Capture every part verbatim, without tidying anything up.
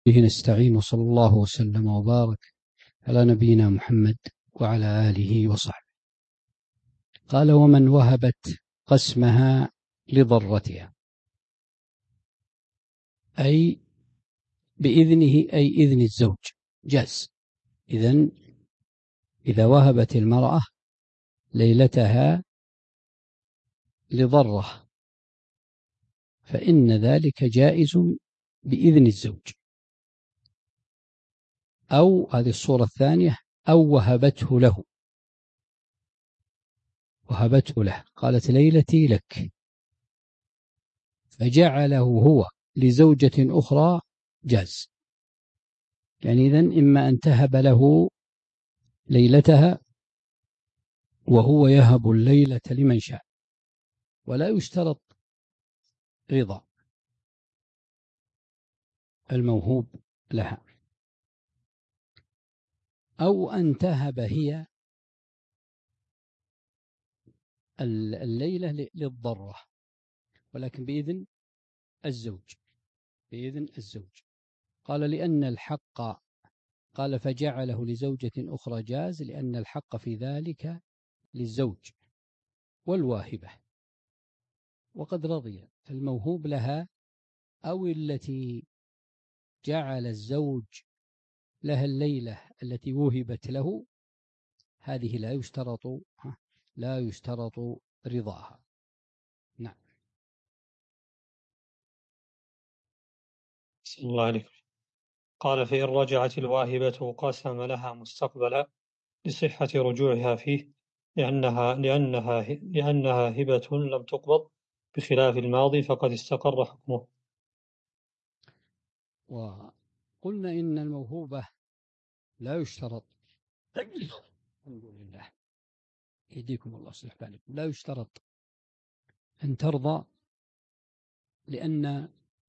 به نستعين، وصلى الله وسلم وبارك على نبينا محمد وعلى آله وصحبه. قال: ومن وهبت قسمها لضرتها، أي بإذنه، أي إذن الزوج، جاز. إذن إذا وهبت المرأة ليلتها لضرة فإن ذلك جائز بإذن الزوج. أو هذه الصورة الثانية، أو وهبته له، وهبته له، قالت ليلتي لك، فجعله هو لزوجة أخرى، جاز. يعني إذن إما أن تهب له ليلتها وهو يهب الليلة لمن شاء، ولا يشترط رضا الموهوب لها، أو أن تهب هي الليلة للضرة، ولكن بإذن الزوج، بإذن الزوج. قال: لأن الحق، قال فجعله لزوجة أخرى، جاز، لأن الحق في ذلك للزوج والواهبة، وقد رضي الموهوب لها أو التي جعل الزوج لها الليلة التي وهبت له، هذه لا يشترط لا يشترط رضاها. نعم. صلى الله عليه. قال: فإن رجعت الواهبة قسم لها مستقبلا لصحة رجوعها فيه، لأنها لأنها لأنها هبة لم تقبض، بخلاف الماضي فقد استقر حكمه. وقلنا إن الموهوبة لا يشترط الحمد لله، يهديكم الله يصلح بالكم، لا يشترط أن ترضى، لأن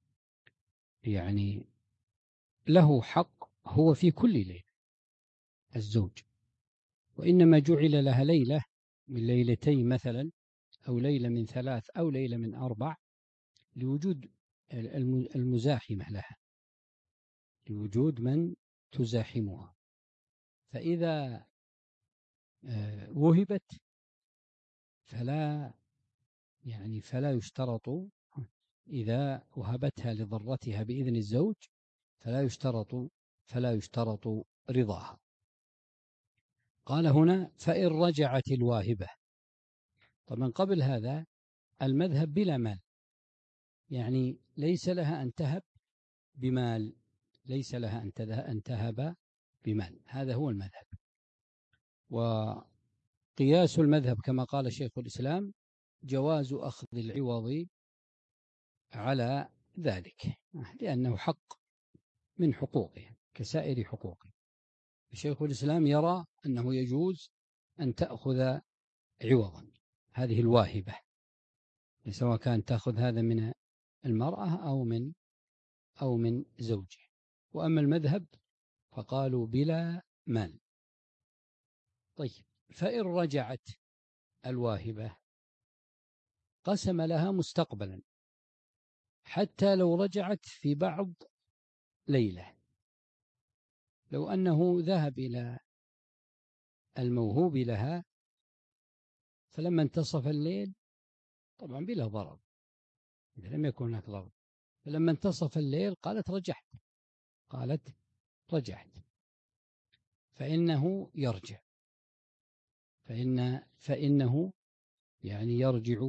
يعني له حق هو في كل ليلة الزوج، وإنما جعل لها ليلة من ليلتين مثلا، أو ليلة من ثلاث، أو ليلة من أربع، لوجود المزاحمة لها، لوجود من تزاحمها. فإذا وهبت فلا يعني فلا يشترط، إذا وهبتها لضرتها بإذن الزوج فلا يشترط فلا يشترط رضاها. قال هنا: فإن رجعت الواهبة. طبعا قبل هذا المذهب بلا مال، يعني ليس لها أن تهب بمال، ليس لها أن تهب بمال، هذا هو المذهب. وقياس المذهب كما قال شيخ الإسلام جواز أخذ العوض على ذلك، لأنه حق من حقوقه كسائر حقوقه. شيخ الإسلام يرى أنه يجوز أن تأخذ عوضا هذه الواهبة، سواء كان تأخذ هذا من المرأة أو من أو من زوجه. وأما المذهب فقالوا بلا مال. طيب، فإن رجعت الواهبة قسم لها مستقبلا، حتى لو رجعت في بعض ليلة، لو أنه ذهب إلى الموهوب لها فلما انتصف الليل، طبعا بلا ضرر إذا لم يكن هناك ضرر، فلما انتصف الليل قالت رجعت قالت رجعت فإنه يرجع، فإن فإنه يعني يرجع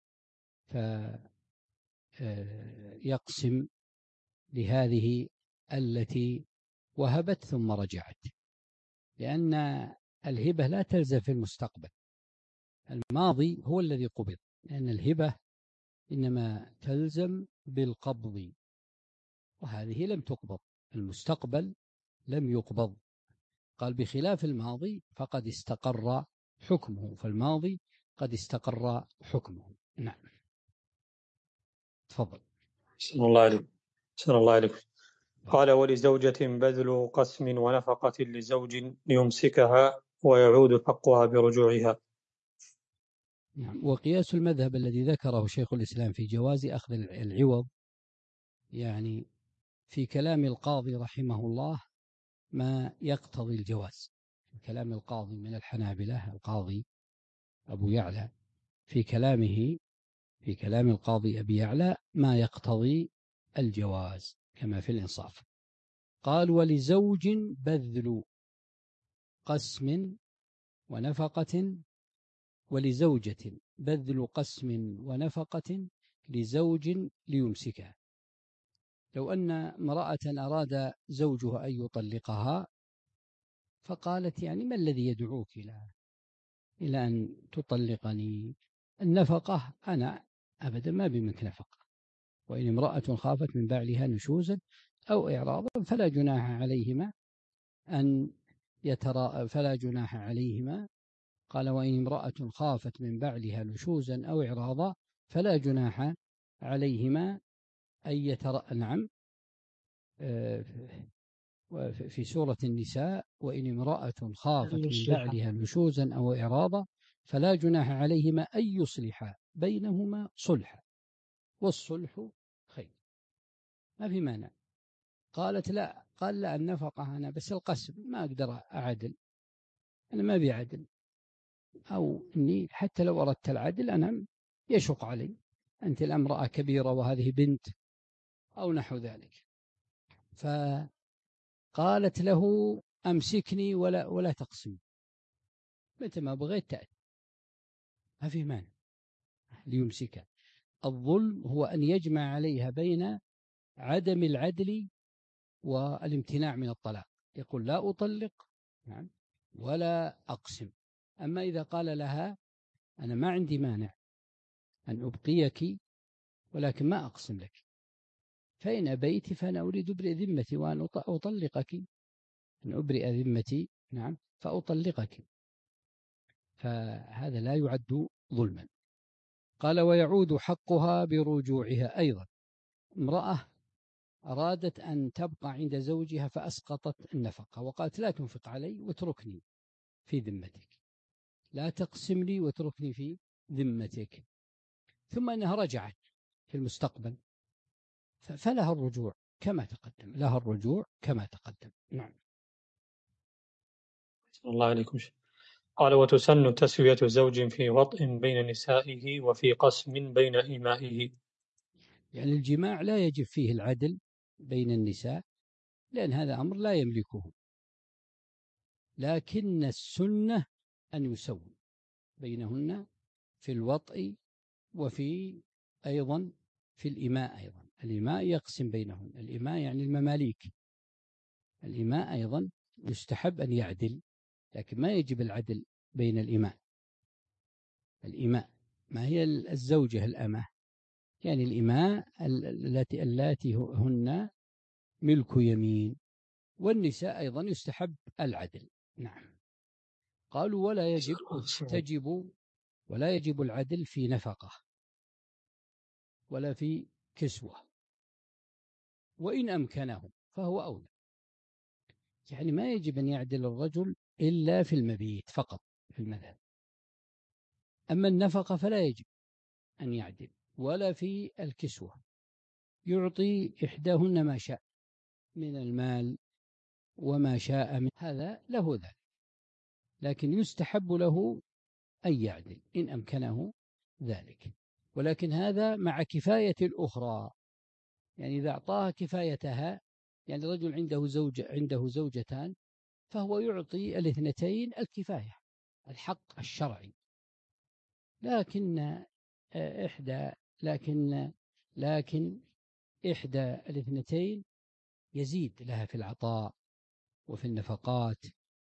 فيقسم لهذه التي وهبت ثم رجعت، لأن الهبة لا تلزم في المستقبل، الماضي هو الذي قبض، لأن الهبة إنما تلزم بالقبض، وهذه لم تقبض، المستقبل لم يقبض. قال: بخلاف الماضي فقد استقر حكمه، فالماضي قد استقر حكمه. نعم، تفضل. صلى الله عليه. صلى الله عليه. قال: ولزوجة بذل قسم ونفقة لزوج ليمسكها ويعود حقها برجوعها. نعم. وقياس المذهب الذي ذكره شيخ الإسلام في جواز أخذ العوض، يعني في كلام القاضي رحمه الله ما يقتضي الجواز. في كلام القاضي من الحنابلة القاضي أبو يعلى في كلامه في كلام القاضي أبي يعلى ما يقتضي الجواز كما في الإنصاف. قال ولزوج بذل قسم ونفقة ولزوجة بذل قسم ونفقة لزوج ليمسكها. لو أن امرأة أراد زوجها أن يطلقها فقالت يعني ما الذي يدعوك إلى إلى أن تطلقني؟ النفقة أنا أبدا ما بمنك نفقة، وإن امرأة خافت من بعلها نشوزا أو إعراضا فلا جناح عليهما أن يترا فلا جناح عليهما. قال وإن امرأة خافت من بعلها نشوزا أو إعراضا فلا جناح عليهما أن يترا نعم في سورة النساء وإن امرأة خافت من بعلها نشوزا أو إعراضا فلا جناح عليهما أن يصلحا بينهما صلحا والصلح خير، ما في مانع. قالت لا، قال لا النفقة أنا بس القسم ما أقدر أعدل، أنا ما أبي عدل، أو إني حتى لو أردت العدل أنا يشق علي، أنت الأمرأة كبيرة وهذه بنت أو نحو ذلك. فقالت له أمسكني ولا ولا تقسم، متى ما بغيت تأتي ما في مانع ليمسكها. الظلم هو أن يجمع عليها بين عدم العدل والامتناع من الطلاق، يقول لا أطلق نعم ولا أقسم. أما إذا قال لها أنا ما عندي مانع أن أبقيك ولكن ما أقسم لك، فإن أبيت فأنا أريد أبرئ ذمتي وأن أطلقك، أن أبرئ ذمتي نعم فأطلقك، فهذا لا يعد ظلما. قال ويعود حقها برجوعها أيضا. امرأة أرادت أن تبقى عند زوجها فأسقطت النفقة وقالت لا تنفق علي واتركني في ذمتك، لا تقسم لي واتركني في ذمتك، ثم أنها رجعت في المستقبل فلها الرجوع كما تقدم، لها الرجوع كما تقدم. نعم. الله عليكم. قال وتسن تسوية زوج في وطء بين نسائه وفي قسم بين إمائه. يعني الجماع لا يجب فيه العدل بين النساء لأن هذا أمر لا يملكه، لكن السنة أن يسوي بينهن في الوطء وفي أيضا في الإماء. أيضا الإماء يقسم بينهن، الإماء يعني المماليك، الإماء أيضا يستحب أن يعدل لكن ما يجب العدل بين الإماء. الإماء ما هي الزوجة الأمة، يعني الإماء التي اللاتي هن ملك يمين، والنساء أيضا يستحب العدل. نعم. قالوا ولا يجب تجب ولا يجب العدل في نفقة ولا في كسوة، وإن أمكنه فهو أولى. يعني ما يجب أن يعدل الرجل إلا في المبيت فقط في المذهب، أما النفقة فلا يجب أن يعدل ولا في الكسوة، يعطي إحداهن ما شاء من المال وما شاء من هذا له ذلك، لكن يستحب له أن يعدل إن أمكنه ذلك، ولكن هذا مع كفاية الأخرى. يعني إذا أعطاها كفايتها، يعني رجل عنده زوجة عنده زوجتان فهو يعطي الاثنتين الكفاية الحق الشرعي، لكن إحدى لكن لكن إحدى الاثنتين يزيد لها في العطاء وفي النفقات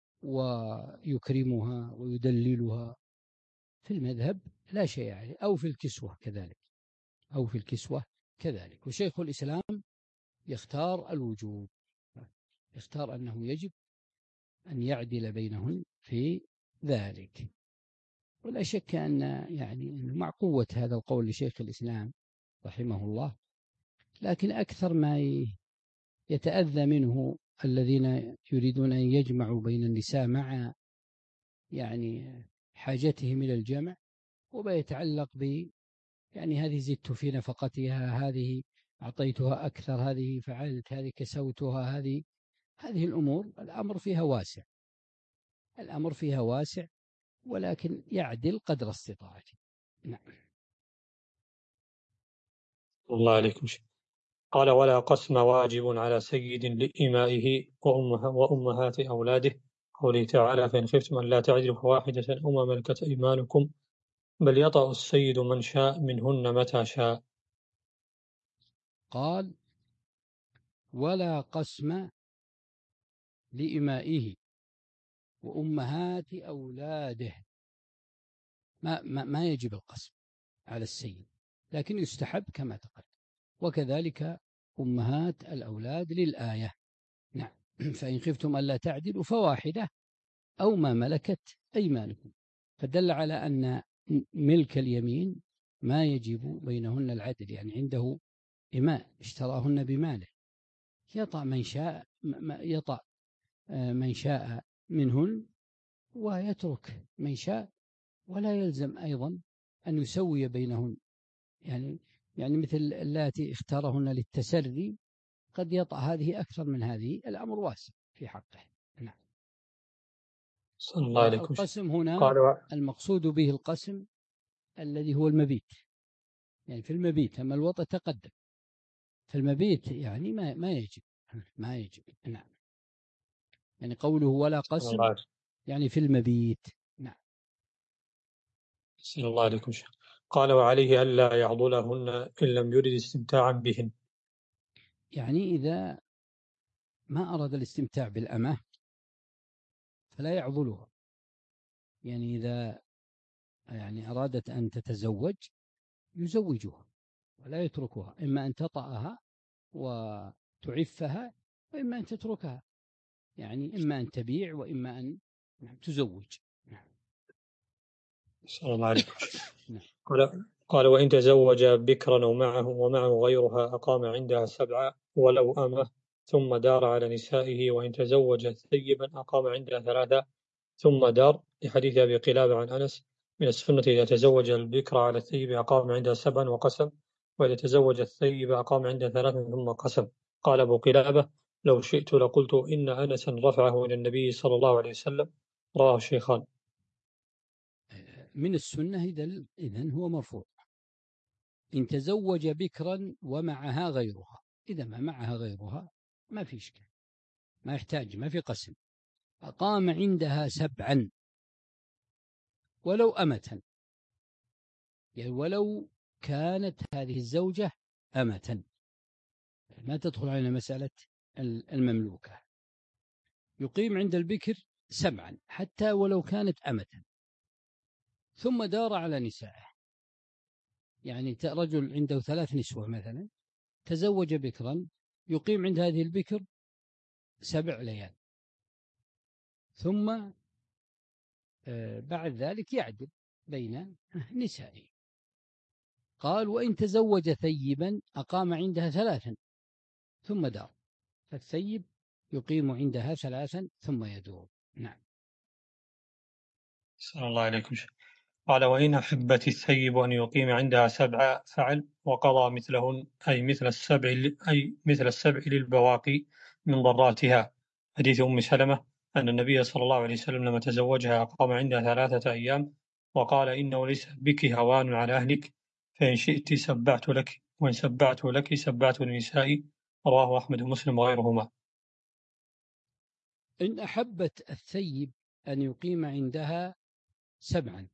ويكرمها ويدللها، في المذهب لا شيء عليه، أو في الكسوة كذلك أو في الكسوة كذلك. وشيخ الإسلام يختار الوجوب، يختار أنه يجب أن يعدل بينهن في ذلك. ولا شك أن يعني مع قوة هذا القول لشيخ الإسلام رحمه الله، لكن أكثر ما يتأذى منه الذين يريدون أن يجمعوا بين النساء مع يعني حاجتهم إلى الجمع، وما يتعلق ب يعني هذه زدت في نفقتها، هذه أعطيتها أكثر، هذه فعلت، هذه كسوتها، هذه هذه الأمور الأمر فيها واسع، الأمر فيها واسع، ولكن يعدل قدر استطاعته. نعم. الله عليكم شيخ. قال ولا قسم واجب على سيد لإمائه وأمه وأمهات أولاده، قوله تعالى فإن خفتم أن لا تعدلوا فواحدة أو ما ملكت أيمانكم بل يطأ السيد من شاء منهن متى شاء. قال ولا قسم لإمائه وأمهات أولاده، ما, ما, ما يجب القسم على السيد، لكن يستحب كما تقدم، وكذلك أمهات الأولاد للآية. نعم. فإن خفتم ألا تعدلوا فواحدة أو ما ملكت أيمانكم، فدل على أن ملك اليمين ما يجب بينهن العدل، يعني عنده إماء اشتراهن بماله، يطأ من شاء يطأ من شاء منهن ويترك من شاء، ولا يلزم أيضا أن يسوي بينهن، يعني يعني مثل اللاتي اختارهن للتسري قد يطأ هذه أكثر من هذه، الأمر واسع في حقه. نعم. صلى الله عليكم. والقسم هنا قال المقصود به القسم الذي هو المبيت، يعني في المبيت، أما الوطأ تقدم، في المبيت يعني ما ما يجب ما يجب. نعم. يعني قوله ولا قسم يعني في المبيت. نعم. صلى الله عليكم شيخ. قال وعليه ألا يعضلهن إن لم يرد استمتاعا بهن، يعني إذا ما أراد الاستمتاع بالأمة فلا يعضلها، يعني إذا يعني أرادت أن تتزوج يزوجها ولا يتركها، إما أن تطأها وتعفها وإما أن تتركها، يعني إما أن تبيع وإما أن تزوج. نعم. صلى الله عليكم. نعم. قال قال وإن تزوج بكرا ومعه ومعه غيرها أقام عندها سبعة ولو أمه ثم دار على نسائه، وإن تزوج ثيبا أقام عندها ثلاثة ثم دار، لحديث أبي قلابة عن أنس من السنة إذا تزوج البكر على الثيب أقام عندها سبعا وقسم، وإذا تزوج الثيب أقام عندها ثلاثا ثم قسم. قال أبو قلابة لو شئت لقلت إن أنسا رفعه إلى النبي صلى الله عليه وسلم، رواه الشيخان. من السنة إذن هو مرفوع. إن تزوج بكرا ومعها غيرها، إذا ما معها غيرها ما في إشكال، ما يحتاج، ما في قسم. أقام عندها سبعا ولو أمة، يعني ولو كانت هذه الزوجة أمة، ما تدخل علينا مسألة المملوكة، يقيم عند البكر سبعا حتى ولو كانت أمة، ثم دار على نسائه، يعني رجل عنده ثلاث نسوة مثلا، تزوج بكرا، يقيم عند هذه البكر سبع ليال، ثم بعد ذلك يعدل بين نسائه. قال وإن تزوج ثيبا أقام عندها ثلاثا ثم دار، فالثيب يقيم عندها ثلاثا ثم يدور. نعم. صلى الله عليكم. قال وإن أحبت الثيب أن يقيم عندها سبعة فعل وقضى مثلهن، أي مثل السبع أي مثل السبع للبواقي من ضراتها، حديث أم سلمة أن النبي صلى الله عليه وسلم لما تزوجها أقام عندها ثلاثة أيام وقال إنه ليس بك هوان على أهلك، فإن شئت سبعت لك وإن سبعت لك سبعت لنسائي، رواه أحمد ومسلم وغيرهما. إن أحبت الثيب أن يقيم عندها سبعا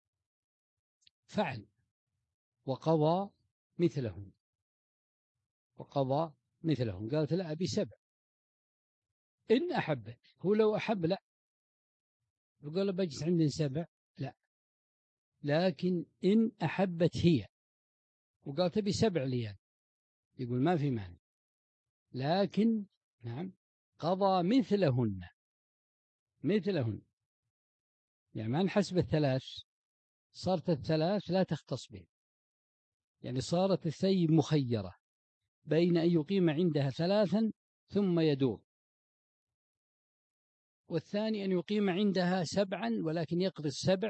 فعل وقضى مثلهم، وقضى مثلهم، قالت لا أبي سبع. إن أحبت، هو لو أحب لا يقول بجلس عندي سبع، لا، لكن إن أحبت هي وقالت أبي سبع ليال يقول ما في مانع، لكن نعم قضى مثلهن، مثلهن يعني ما نحسب الثلاث، صارت الثلاث لا تختص به، يعني صارت الثيب مخيرة بين أن يقيم عندها ثلاثا ثم يدور، والثاني أن يقيم عندها سبعا ولكن يقضي السبع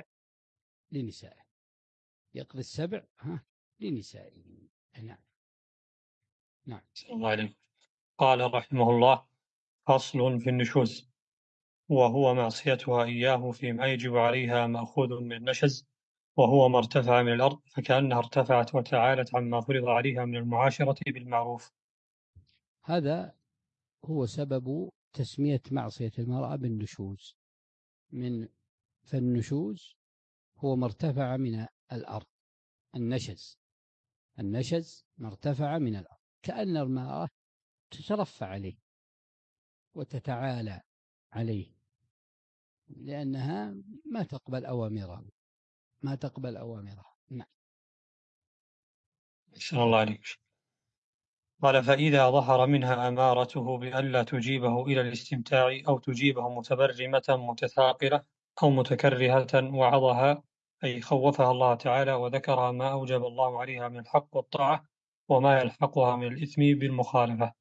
لنسائه، يقضي السبع ها لنسائه. نعم. نعم. الله عليك. قال رحمه الله: فصل في النشوز، وهو معصيتها إياه فيما يجب عليها مأخوذ من النشز، وهو ما ارتفع من الأرض فكأنها ارتفعت وتعالت عما فرض عليها من المعاشرة بالمعروف. هذا هو سبب تسمية معصية المرأة بالنشوز. من فالنشوز هو ما ارتفع من الأرض. النشز النشز ما ارتفع من الأرض، كأن المرأة تترفع عليه وتتعالى عليه، لأنها ما تقبل أوامره ما تقبل أوامره نعم. أحسن الله عليك. قال: فإذا ظهر منها أمارته بألا تجيبه إلى الاستمتاع أو تجيبه متبرمة متثاقلة أو متكرهة وعظها، أي خوفها الله تعالى وذكرها ما أوجب الله عليها من الحق والطاعة وما يلحقها من الإثم بالمخالفة.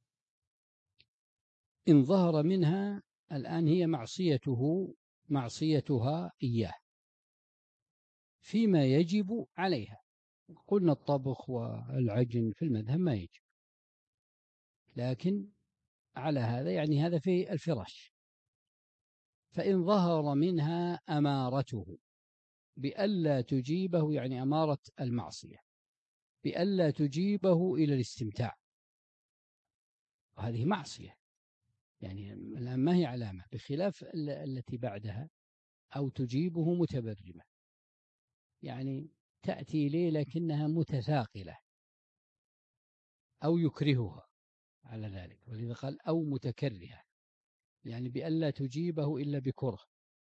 إن ظهر منها الآن هي معصيته معصيتها إياه فيما يجب عليها. قلنا الطبخ والعجن في المذهب ما يجب، لكن على هذا يعني هذا في الفراش. فإن ظهر منها أمارته بألا تجيبه، يعني أمارة المعصية بألا تجيبه إلى الاستمتاع، وهذه معصية يعني ما هي علامة، بخلاف التي بعدها أو تجيبه متبرمة، يعني تأتي لي لكنها متثاقلة أو يكرهها على ذلك، ولذا قال أو متكرهة، يعني بألا تجيبه إلا بكره،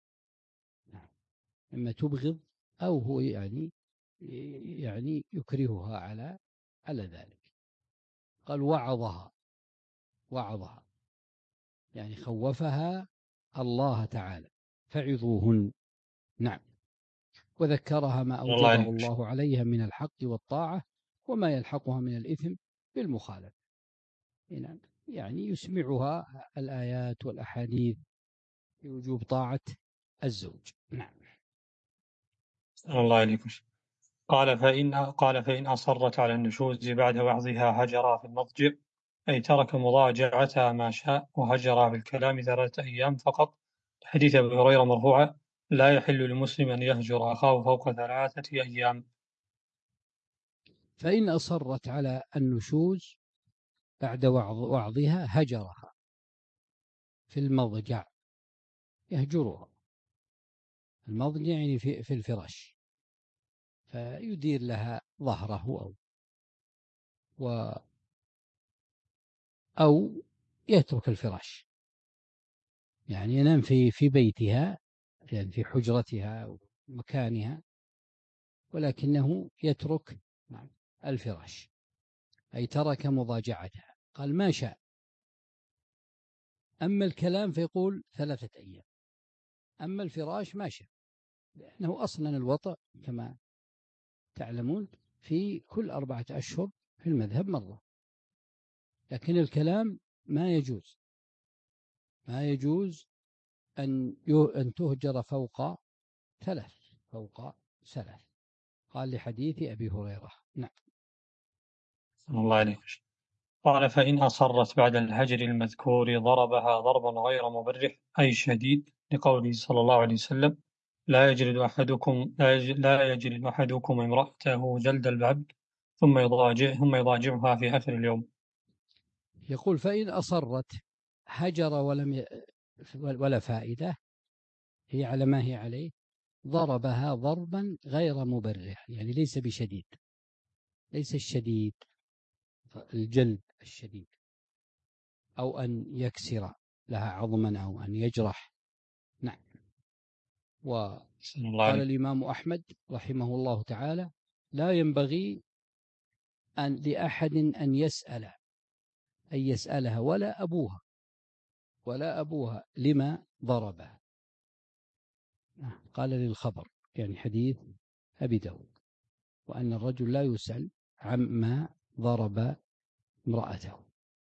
إما تبغض أو هو يعني يعني يكرهها على على ذلك. قال وعظها وعظها يعني خوفها الله تعالى فعظوهن. نعم. وذكرها ما الله أوجبه عليك. الله عليها من الحق والطاعة وما يلحقها من الإثم بالمخالفة. يعني يسمعها الآيات والأحاديث بوجوب طاعة الزوج. نعم. الله عليك. قال فإن قال فإن أصرت على النشوز بعد وعظها هجرها في المضجع، أي ترك مضاجعتها ما شاء وهجرها بالكلام ثلاثة أيام فقط، حديث أبي هريرة مرفوعا: لا يحل لمسلم أن يهجر أخاه فوق ثلاثة أيام. فإن أصرت على النشوز بعد وعظ وعظها هجرها في المضجع. يهجرها المضجع يعني في, في الفراش، فيدير لها ظهره أو و أو يترك الفراش، يعني ينام في في بيتها، يعني في حجرتها أو مكانها، ولكنه يترك الفراش، أي ترك مضاجعتها. قال ما شاء. أما الكلام فيقول ثلاثة أيام، أما الفراش ما شاء، لأنه أصلا الوطأ كما تعلمون في كل أربعة أشهر في المذهب مرة، لكن الكلام ما يجوز ما يجوز أن أن تهجر فوق ثلاث فوق ثلاث. قال لحديث أبي هريرة. نعم. الله عليك. قال فإن أصرت بعد الهجر المذكور ضربها ضربا غير مبرح أي شديد، لقوله صلى الله عليه وسلم: لا يجلد أحدكم لا يجلد, لا يجلد أحدكم امرأته جلد العبد ثم يضاجع ثم يضاجعها في آخر اليوم. يقول فإن أصرت هجر ولم ي... ولا فائدة، هي على ما هي عليه، ضربها ضربا غير مبرح، يعني ليس بشديد، ليس الشديد الجلد الشديد، أو أن يكسر لها عظما أو أن يجرح. نعم. وقال الإمام أحمد رحمه الله تعالى: لا ينبغي أن لأحد أن يسأل أن يسألها ولا أبوها ولا أبوها لما ضربها. قال للخبر، يعني حديث أبي داود، وأن الرجل لا يسأل عما ضرب امرأته.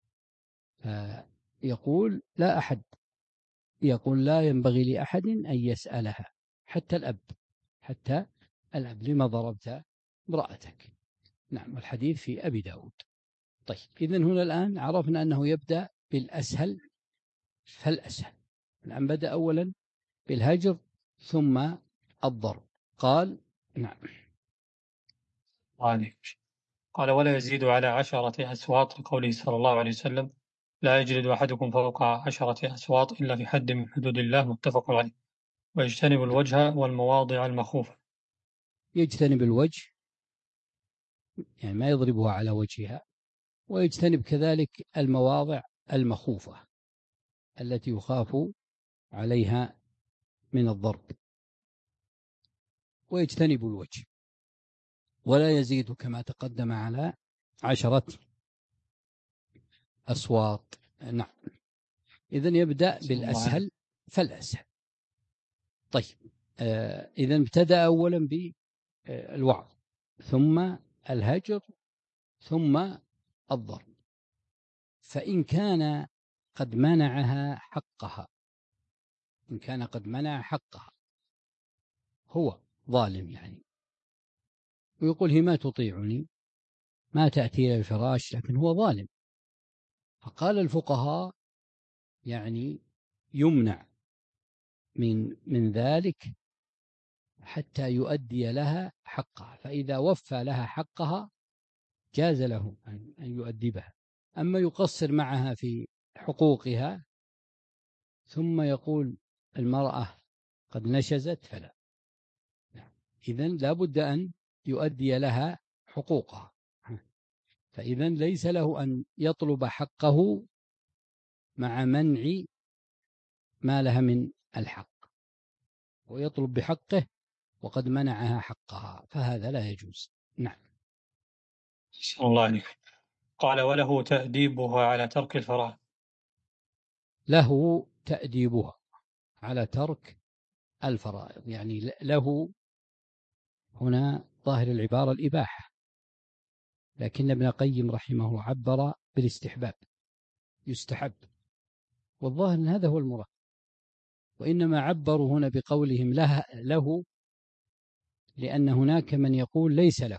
فيقول لا أحد يقول لا ينبغي لأحد أن يسألها، حتى الأب حتى الأب لما ضربت امرأتك. نعم. الحديث في أبي داود. طيب إذن هنا الآن عرفنا أنه يبدأ بالأسهل فالأسهل. الآن بدأ أولا بالهجر ثم الضرب. قال نعم. قال ولا يزيد على عشرة أسواط لقوله صلى الله عليه وسلم لا يجلد أحدكم فوق عشرة أسواط إلا في حد من حدود الله، متفق عليه. ويجتنب الوجه والمواضع المخوفة. يجتنب الوجه يعني ما يضربها على وجهها، ويجتنب كذلك المواضع المخوفة التي يخاف عليها من الضرب، ويجتنب الوجه. ولا يزيد كما تقدم على عشرة أصوات. نعم. إذن يبدأ بالأسهل فالأسهل. طيب آه إذن ابتدأ أولا بالوعظ ثم الهجر ثم الضرب. فإن كان قد منعها حقها، إن كان قد منع حقها، هو ظالم يعني، ويقول هي ما تطيعني، ما تأتي إلى الفراش، لكن هو ظالم. فقال الفقهاء يعني يمنع من من ذلك حتى يؤدي لها حقها، فإذا وفى لها حقها جاز له أن يؤدبها. أما يقصر معها في حقوقها ثم يقول المرأة قد نشزت فلا. إذن لا بد أن يؤدي لها حقوقها. فإذن ليس له أن يطلب حقه مع منع ما لها من الحق، ويطلب بحقه وقد منعها حقها، فهذا لا يجوز. نعم. صلى الله عليه. قال وله تأديبها على ترك الفرائض. له تأديبها على ترك الفرائض، يعني له هنا ظاهر العبارة الإباحة، لكن ابن القيم رحمه الله عبر بالاستحباب، يستحب، والظاهر أن هذا هو المراد. وإنما عبروا هنا بقولهم له, له لأن هناك من يقول ليس له،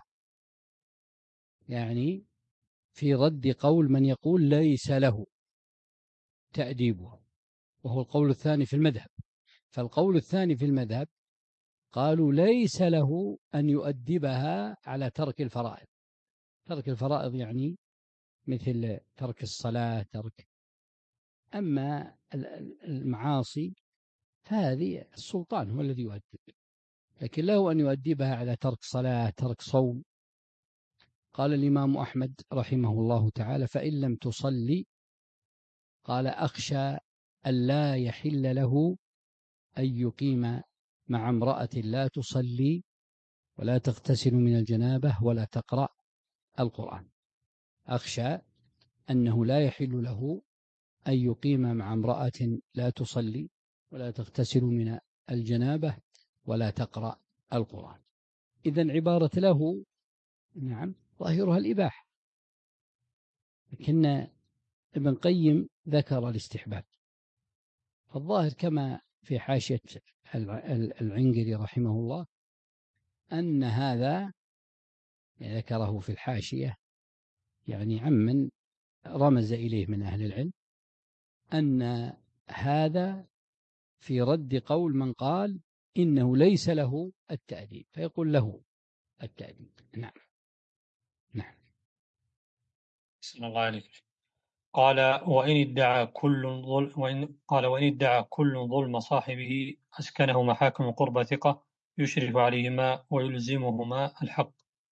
يعني في رد قول من يقول ليس له تأديبها، وهو القول الثاني في المذهب. فالقول الثاني في المذهب قالوا ليس له أن يؤدبها على ترك الفرائض. ترك الفرائض يعني مثل ترك الصلاة، ترك. أما المعاصي فهذه السلطان هو الذي يؤدب، لكن له أن يؤدبها على ترك صلاة، ترك صوم. قال الإمام أحمد رحمه الله تعالى فإن لم تصلي، قال أخشى أن لا يحل له أن يقيم مع امرأة لا تصلي ولا تغتسل من الجنابة ولا تقرأ القرآن. أخشى أنه لا يحل له أن يقيم مع امرأة لا تصلي ولا تغتسل من الجنابة ولا تقرأ القرآن. إذن عبارة له نعم ظاهرها الإباحة، لكن ابن قيم ذكر الاستحباب. فالظاهر كما في حاشية العنقري رحمه الله أن هذا ذكره في الحاشية يعني عمن رمز إليه من أهل العلم، أن هذا في رد قول من قال إنه ليس له التأديب، فيقول له التأديب. نعم. نعم. صلى الله عليه. قال وإن ادعى كل ظلم وإن قال وإن ادعى كل ظلم صاحبه أسكنه محاكم قرب ثقة يشرف عليهما ويلزمهما الحق.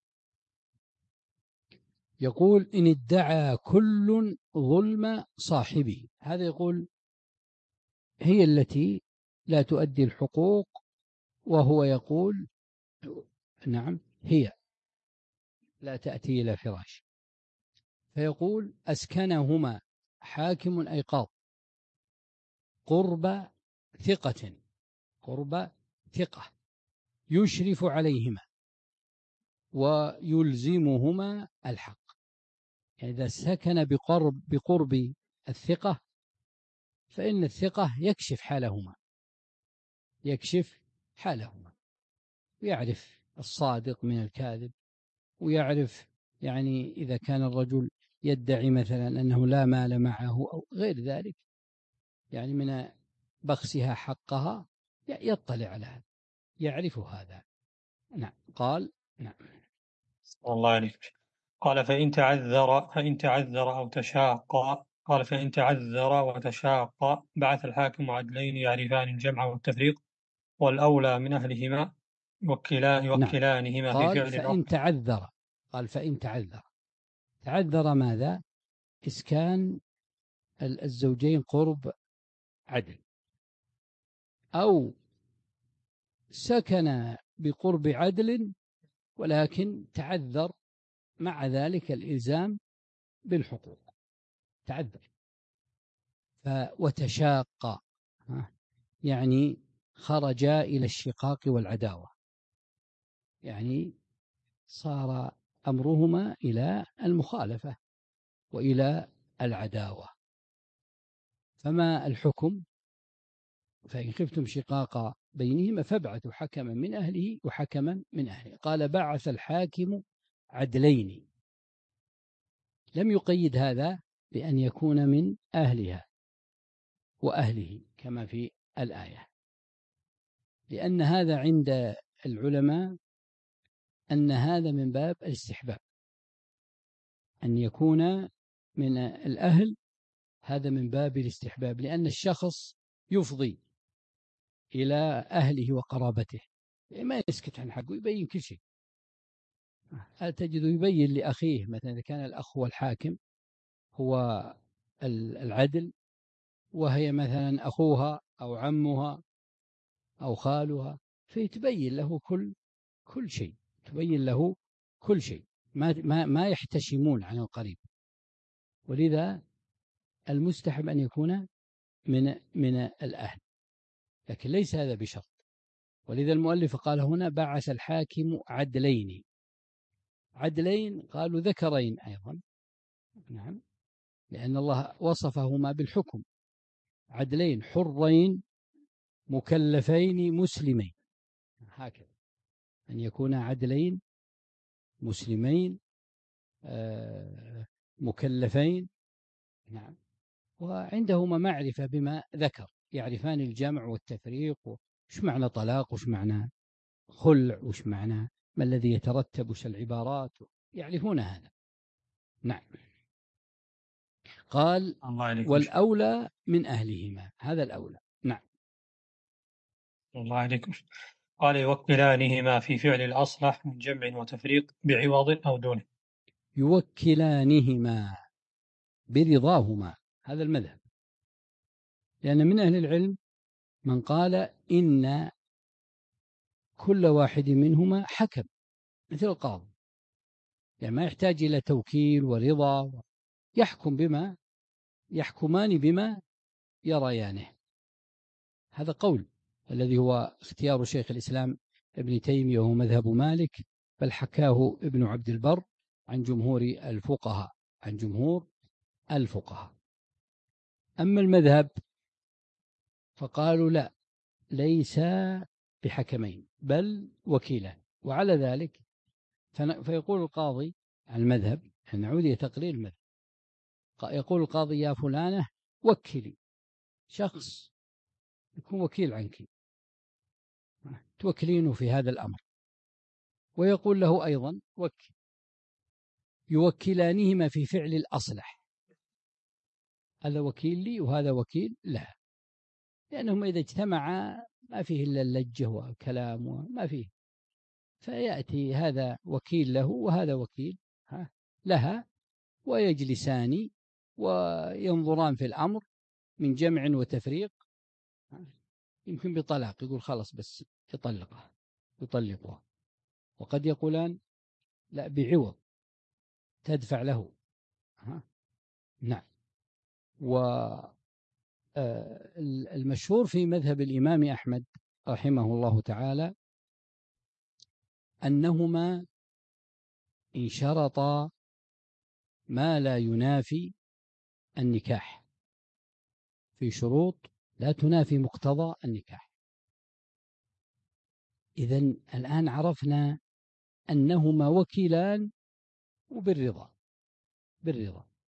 يقول إن ادعى كل ظلم صاحبه، هذا يقول هي التي لا تؤدي الحقوق، وهو يقول نعم هي لا تأتي إلى فراش، فيقول أسكنهما حاكم أي قاض قرب ثقة، قرب ثقة يشرف عليهما ويلزمهما الحق. يعني إذا سكن بقرب, بقرب الثقة فإن الثقة يكشف حالهما، يكشف حالهما ويعرف الصادق من الكاذب، ويعرف يعني إذا كان الرجل يدعي مثلا أنه لا مال معه أو غير ذلك، يعني من بخسها حقها، يطلع على هذا، يعرف هذا. نعم. قال نعم. الله عليك. قال فإن تعذر فإن تعذر أو تشاق قال فإن تعذر وتشاق بعث الحاكم عدلين يعرفان الجمع والتفريق، والأولى من أهلهما يوكلان نعم. يوكلانهما في قال فعل الأصل. فإن تعذر، قال فإن تعذر، تعذر ماذا؟ إسكان الزوجين قرب عدل، أو سكن بقرب عدل ولكن تعذر مع ذلك الإلزام بالحقوق، تعذر. وتشاق يعني خرجا إلى الشقاق والعداوة، يعني صار أمرهما إلى المخالفة وإلى العداوة. فما الحكم؟ فإن خفتم شقاق بينهما فابعثوا حكما من أهله وحكما من أهله. قال بعث الحاكم عدلين، لم يقيد هذا بأن يكون من أهلها وأهله كما في الآية، لأن هذا عند العلماء أن هذا من باب الاستحباب، أن يكون من الأهل، هذا من باب الاستحباب، لأن الشخص يفضي إلى أهله وقرابته، ما يسكت عن حقه، يبين كل شيء. تجد يبين لأخيه مثلا إذا كان الأخ والحاكم هو العدل، وهي مثلا أخوها أو عمها أو خالها، فيتبين له كل كل شيء، تبين له كل شيء، ما ما ما يحتشمون عن القريب. ولذا المستحب أن يكون من من الأهل، لكن ليس هذا بشرط. ولذا المؤلف قال هنا بعث الحاكم عدلين، عدلين قالوا ذكرين أيضا، نعم، لأن الله وصفهما بالحكم، عدلين حرين مكلفين مسلمين، هكذا أن يكون عدلين مسلمين آه مكلفين، نعم، وعندهما معرفة بما ذكر، يعرفان الجمع والتفريق، وش معنى طلاق، وش معنى خلع، وش معنى ما الذي يترتب، وش العبارات، يعرفون هذا. نعم. قال والأولى من أهلهما، هذا الأولى. نعم. الله عليكم. قال يوكلانهما في فعل الأصلح من جمع وتفريق بعوض أو دونه. يوكلانهما برضاهما، هذا المذهب، لأن من أهل العلم من قال إن كل واحد منهما حكم مثل القاضي، يعني ما يحتاج إلى توكيل ورضا، يحكم بما يحكمان بما يريانه. هذا قول الذي هو اختيار شيخ الإسلام ابن تيمية وهو مذهب مالك، بل حكاه ابن عبد البر عن جمهور الفقهاء، عن جمهور الفقهاء. أما المذهب فقالوا لا، ليس بحكمين بل وكيلان. وعلى ذلك فيقول القاضي عن المذهب، نعود إلى تقرير المذهب، يقول القاضي يا فلانة وكلي، شخص يكون وكيل عنك، توكلينه في هذا الأمر، ويقول له أيضا وكل، يوكلانهما في فعل الأصلح، هذا وكيل لي وهذا وكيل لها، لأنهم إذا اجتمعا ما فيه إلا اللجة والكلام وما فيه، فيأتي هذا وكيل له وهذا وكيل لها، ويجلسان وينظران في الأمر من جمع وتفريق، يمكن بطلاق، يقول خلاص بس يطلقها يطلقها، وقد يقولان لا بعوض تدفع له. ها؟ نعم. والمشهور في مذهب الإمام أحمد رحمه الله تعالى أنهما إن شرطا ما لا ينافي النكاح، في شروط لا تنافي مقتضى النكاح. إذن الآن عرفنا أنهما وكيلان وبالرضا، بالرضا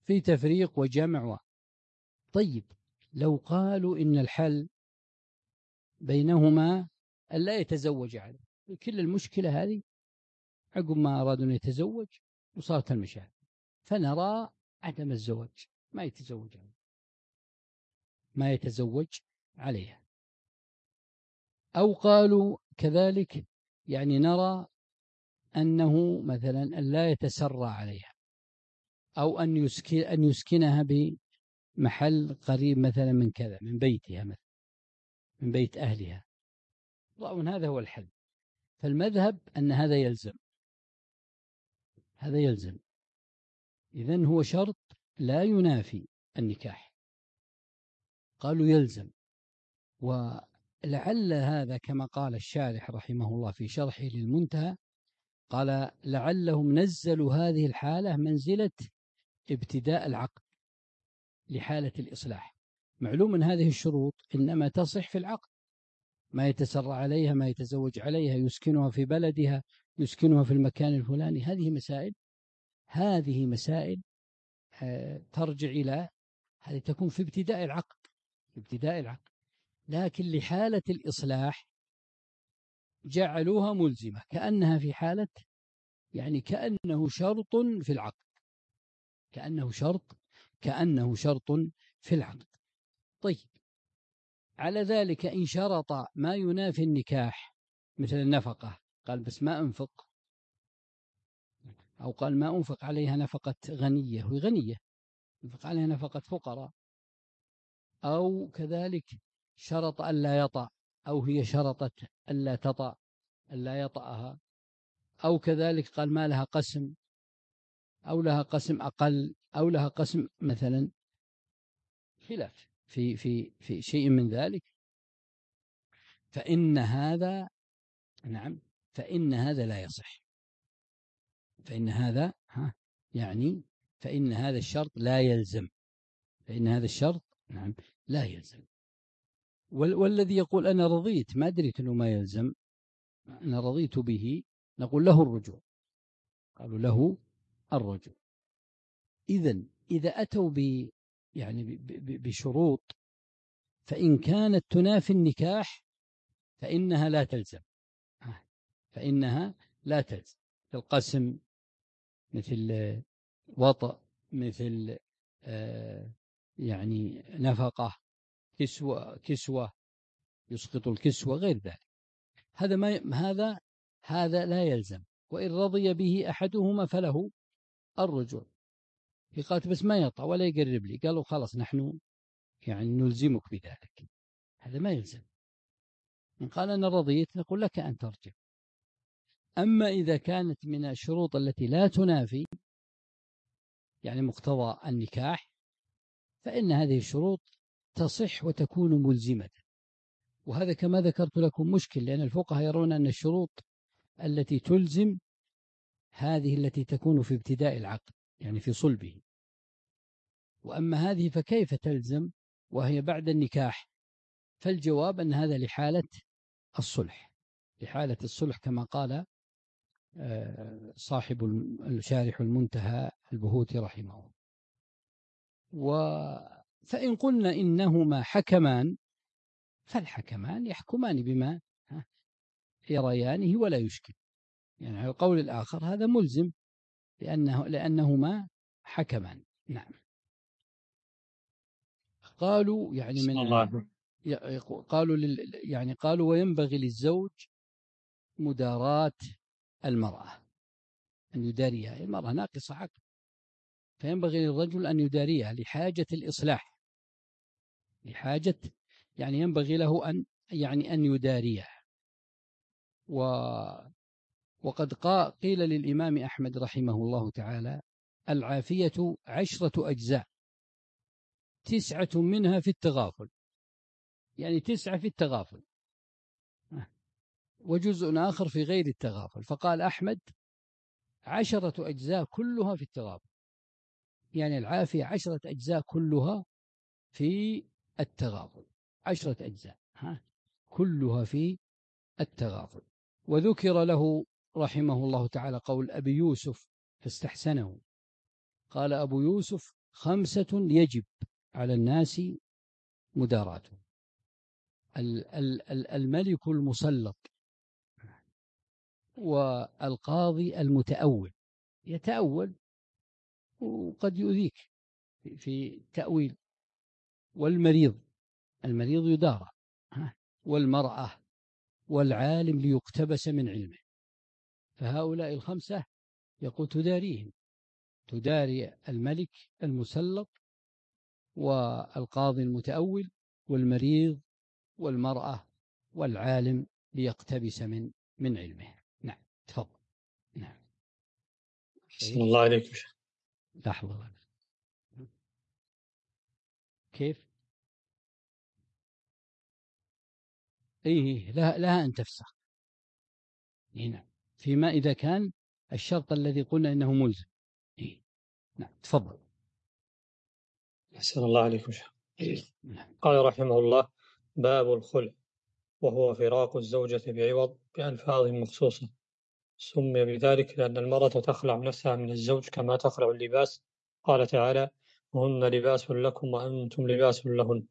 في تفريق وجمع و... طيب لو قالوا إن الحل بينهما ألا يتزوج عليه، كل المشكلة هذه عقب ما أرادوا أن يتزوج وصارت المشاكل، فنرى عدم الزواج، ما يتزوج عليه، ما يتزوج عليها. أو قالوا كذلك يعني نرى أنه مثلا لا يتسرى عليها، أو أن يسكن أن يسكنها بمحل قريب مثلا من كذا، من بيتها مثلا، من بيت أهلها، رأوا هذا هو الحل. فالمذهب أن هذا يلزم، هذا يلزم، إذن هو شرط لا ينافي النكاح، قالوا يلزم. ولعل هذا كما قال الشارح رحمه الله في شرحه للمنتهى، قال لعلهم نزلوا هذه الحالة منزلة ابتداء العقد لحالة الإصلاح. معلوم أن هذه الشروط إنما تصح في العقد، ما يتسرع عليها، ما يتزوج عليها، يسكنها في بلدها، يسكنها في المكان الفلاني، هذه مسائل هذه مسائل ترجع إلى هذه، تكون في ابتداء العقد، في ابتداء العقد. لكن لحالة الإصلاح جعلوها ملزمة، كأنها في حالة يعني كأنه شرط في العقد، كأنه شرط كأنه شرط في العقد. طيب على ذلك إن شرط ما ينافي النكاح مثل النفقة، قال بس ما أنفق، أو قال ما أنفق عليها نفقة غنية، وغنية أنفق عليها نفقة فقراء، أو كذلك شرط ألا يطأ، أو هي شرطت ألا تطأ، ألا يطأها، أو كذلك قال ما لها قسم، أو لها قسم أقل، أو لها قسم مثلا، خلاف في في في شيء من ذلك، فإن هذا نعم فإن هذا لا يصح، فإن هذا ها يعني فإن هذا الشرط لا يلزم، فإن هذا الشرط نعم لا يلزم. والذي يقول أنا رضيت ما دريت أنه ما يلزم، أنا رضيت به، نقول له الرجوع، قالوا له الرجوع. إذن إذا أتوا ب يعني بشروط فإن كانت تنافي النكاح فإنها لا تلزم، فإنها لا تلزم، القسم مثل وطأ، مثل آه يعني نفقة، كسوة كسوة يسقط الكسوة، غير ذلك، هذا ما هذا هذا لا يلزم. وإن رضي به أحدهما فله الرجوع. في قالت بس ما يطأ ولا يقرب لي، قالوا خلاص نحن يعني نلزمك بذلك، هذا ما يلزم. إن قال أنا رضيت نقول لك أن ترجع. أما إذا كانت من الشروط التي لا تنافي يعني مقتضى النكاح، فإن هذه الشروط تصح وتكون ملزمة. وهذا كما ذكرت لكم مشكل، لأن الفقهاء يرون أن الشروط التي تلزم هذه التي تكون في ابتداء العقد يعني في صلبه، وأما هذه فكيف تلزم وهي بعد النكاح؟ فالجواب أن هذا لحالة الصلح، لحالة الصلح كما قال صاحب الشارح المنتهى البهوتي رحمه الله. فإن قلنا إنهما حكمان فالحكمان يحكمان بما يريانه ولا يشكل، يعني القول الآخر هذا ملزم لأنه لأنهما حكمان. نعم. قالوا يعني من الله. قالوا لل يعني قالوا وينبغي للزوج مداراة المرأة، أن يداريها، المرأة ناقصة عقل، فينبغي للرجل أن يداريها لحاجة الإصلاح، لحاجة يعني ينبغي له أن يعني أن يداريها. و وقد قيل للإمام أحمد رحمه الله تعالى العافية عشرة أجزاء، تسعة منها في التغافل، يعني تسعة في التغافل وجزء آخر في غير التغافل. فقال أحمد عشرة أجزاء كلها في التغافل، يعني العافية عشرة أجزاء كلها في التغافل، عشرة أجزاء ها كلها في التغافل. وذكر له رحمه الله تعالى قول أبي يوسف فاستحسنه، قال أبو يوسف خمسة يجب على الناس مداراته: الملك المسلط، والقاضي المتأول، يتأول وقد يؤذيك في تأويل، والمريض، المريض يدارى، والمرأة، والعالم ليقتبس من علمه. فهؤلاء الخمسة يقول تداريهم، تداري الملك المسلط، والقاضي المتأول، والمريض، والمرأة، والعالم ليقتبس من من علمه. نعم تفضل. نعم. أحسن الله عليكم. لحظة، كيف؟ إيه لها, لها أن تفسخ هنا فيما إذا كان الشرط الذي قلنا إنه ملزم. إيه. نعم تفضل. أحسن الله عليكم. قال رحمه الله: باب الخلع، وهو فراق الزوجة بعوض بألفاظ مخصوصة. سمي بذلك لأن المرأة تخلع نفسها من الزوج كما تخلع اللباس. قال تعالى: وهن لباس لكم وأنتم لباس لهن.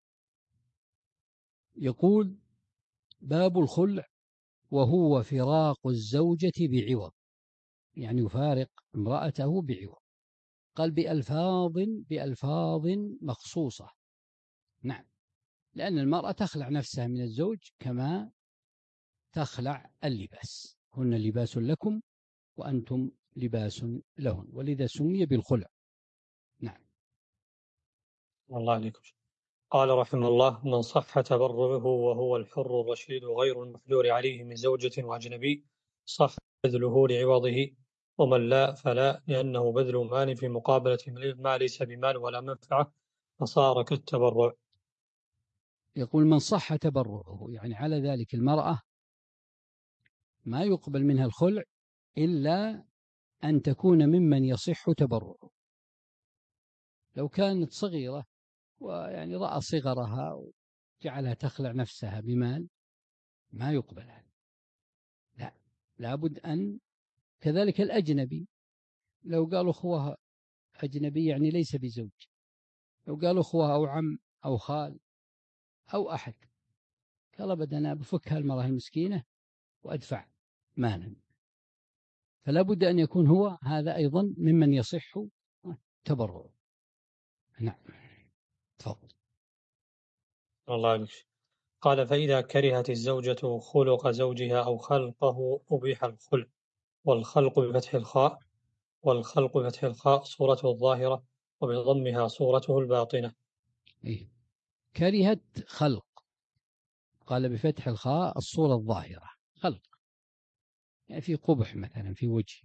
يقول: باب الخلع وهو فراق الزوجة بعوض، يعني يفارق امرأته بعوض. قال بألفاظ بألفاظ مخصوصة. نعم، لأن المرأة تخلع نفسها من الزوج كما تخلع اللباس. هن لباس لكم وأنتم لباس لهن، ولذا سمي بالخلع. نعم. الله عليكم. قال رحمه الله: من صح تبرعه وهو الحر الرشيد غير المقدور عليه من زوجة وأجنبي صح بذله لعوضه، ومن لا فلا، لأنه بذل مال في مقابلة ما ليس بمال ولا منفعة فصار كالتبرع. يقول: من صح تبرعه، يعني على ذلك المرأة ما يقبل منها الخلع إلا أن تكون ممن يصح تبرعه. لو كانت صغيرة ويعني رأى صغرها وجعلها تخلع نفسها بمال ما يقبل. لا، لابد أن كذلك الأجنبي، لو قالوا أخوها أجنبي يعني ليس بزوج، لو قالوا أخوها أو عم أو خال أو أحد، قال أبدا أنا بفك هالمرأة المسكينة وأدفع مالا. فلا بد أن يكون هو هذا أيضا ممن يصح تبرع. نعم تفضل. الله عليك. قال: فإذا كرهت الزوجة خلق زوجها أو خلقه أبيح الخلع. والخلق بفتح الخاء والخلق بفتح الخاء صورته الظاهرة، وبضمها صورته الباطنة. إيه؟ كرهت خلق، قال بفتح الخاء الصورة الظاهرة، خلق يعني في قبح مثلا في وجه،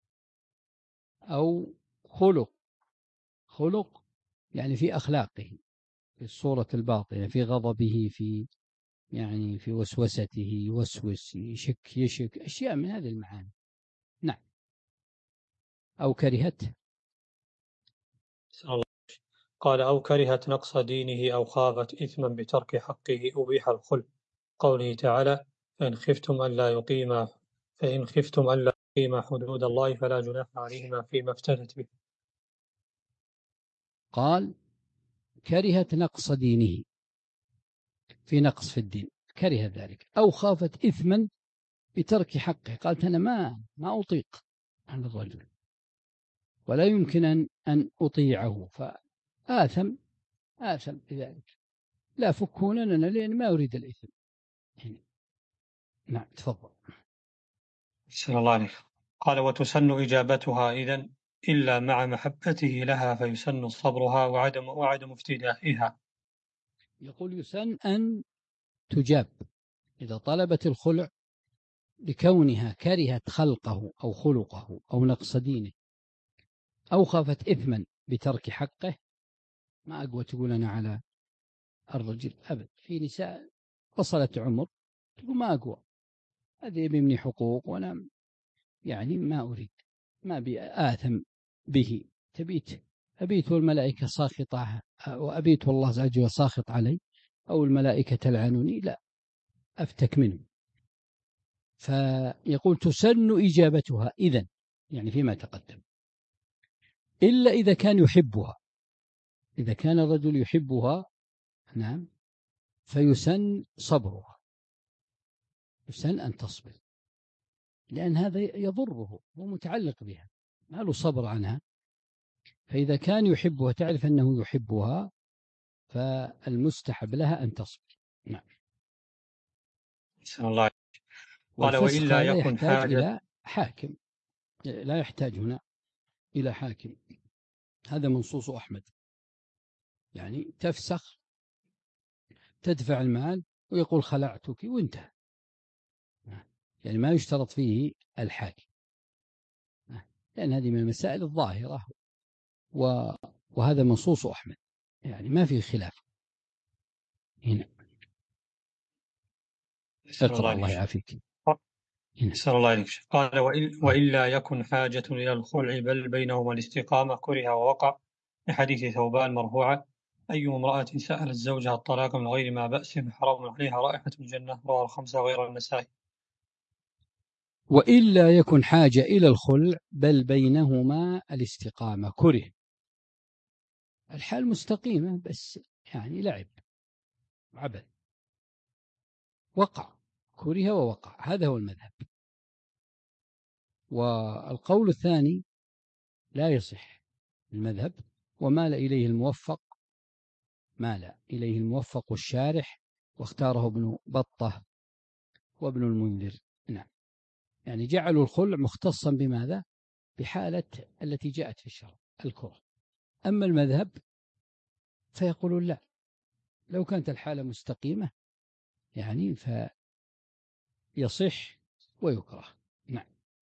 أو خلق، خلق يعني في أخلاقه، في الصورة الباطنة، في غضبه، في يعني في وسوسته، يوسوس، يشك يشك، أشياء من هذه المعاني. نعم. أو كرهت. قال: أو كرهت نقص دينه أو خافت إثما بترك حقه أبيح الخلع. قوله تعالى: فإن خفتم ألا يقيما فإن خفتم ألا يقيما حدود الله فلا جناح عليهما فيما افتدت به. قال: كرهت نقص دينه، في نقص في الدين، كره ذلك، أو خافت إثما بترك حقه، قالت أنا ما ما أطيق عن الرجل ولا يمكن أن أن أطيعه، فآثم آثم بذلك، لا فكونا لنا لأن ما أريد الإثم. يعني. نعم تفضل. صلى الله عليه. قال: وتسن إجابتها إذن إلا مع محبته لها، فيسن صبرها وعدم وعدم افتدائها. يقول: يسن أن تجاب إذا طلبت الخلع لكونها كرهت خلقه أو خلقه أو نقص دينه، أو خافت إثما بترك حقه. ما أقوى تقول أنا على الرجل أبد، في نساء وصلت عمر تقول ما أقوى، هذا يبني حقوق وأنا يعني ما أريد، ما بآثم به، تبيت أبيت والملائكة ساخطة، وأبيت والله عز وجل ساخط علي، أو الملائكة تلعنني، لا أفتك منه. فيقول: تسن إجابتها إذن، يعني فيما تقدم، إلا إذا كان يحبها، إذا كان الرجل يحبها نعم فيسن صبرها، يسن أن تصبر، لأن هذا يضره ومتعلق بها، ما له صبر عنها. فإذا كان يحبها، تعرف أنه يحبها، فالمستحب لها أن تصبر. نعم. الله. قال والفسخ وإلا لا يكن يحتاج حاجة. إلى حاكم، لا يحتاج هنا إلى حاكم، هذا منصوص أحمد، يعني تفسخ، تدفع المال ويقول خلعتك وانتهى، يعني ما يشترط فيه الحاكم، لأن هذه من المسائل الظاهرة، وهذا منصوص أحمد، يعني ما فيه خلاف هنا. اقرأ الله يعافيك. صلى الله عليه وسلم. قال وإلا يكن حاجة إلى الخلع بل بينهما الاستقامة كره ووقع، لحديث ثوبان مرفوعة: أي امرأة سألت زوجها الطلاق من غير ما بأس حرام عليها رائحة الجنة، رواه الخمسة غير النسائي. وإلا يكن حاجة إلى الخلع بل بينهما الاستقامة كره، الحال مستقيمة بس يعني لعب عبث، وقع، كره ووقع، هذا هو المذهب. والقول الثاني لا يصح المذهب، ومال إليه الموفق، مال إليه الموفق والشارح، واختاره ابن بطة وابن المنذر. نعم، يعني جعلوا الخلع مختصا بماذا؟ بحالة التي جاءت في الشرع، الكره. أما المذهب فيقولون لا، لو كانت الحالة مستقيمة يعني فيصح ويكره. نعم.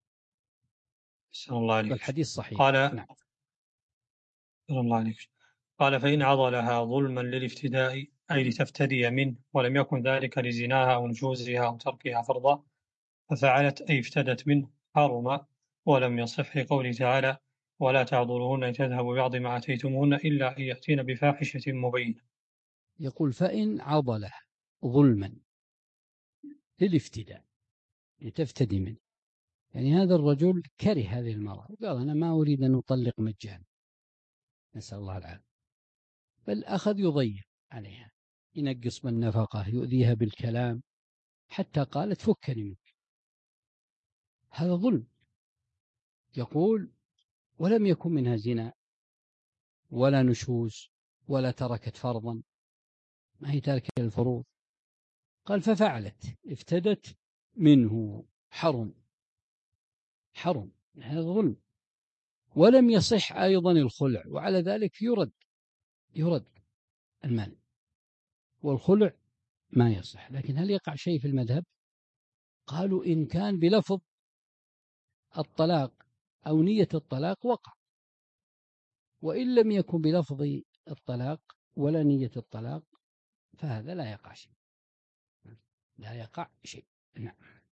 الله عليك. والحديث صحيح. قال نعم. الله عليك. قال فإن عضلها ظلما للافتداء أي لتفتدي منه، ولم يكن ذلك لزناها أو نشوزها أو تركها فرضا، ففعلت أي افتدت منه، حرم، ولم يصح لقوله تعالى: ولا تعضلوهن لتذهبوا ببعض ما آتيتموهن إلا أن يأتين بفاحشة مبينة. يقول فإن عضلها ظلما للافتداء لتفتدي منه، يعني هذا الرجل كره هذه المرأة وقال أنا ما أريد أن أطلق مجانا، نسأل الله العافية، بل أخذ يضيق عليها، ينقص من نفقة، يؤذيها بالكلام، حتى قالت فكني منك، هذا ظلم. يقول ولم يكن منها زنا ولا نشوز ولا تركت فرضا، ما هي تاركة الفروض. قال ففعلت افتدت منه، حرم، حرم، هذا ظلم. ولم يصح أيضا الخلع، وعلى ذلك يرد يرد المال، والخلع ما يصح. لكن هل يقع شيء في المذهب؟ قالوا إن كان بلفظ الطلاق أو نية الطلاق وقع، وإن لم يكن بلفظ الطلاق ولا نية الطلاق فهذا لا يقع شيء، لا يقع شيء. نعم.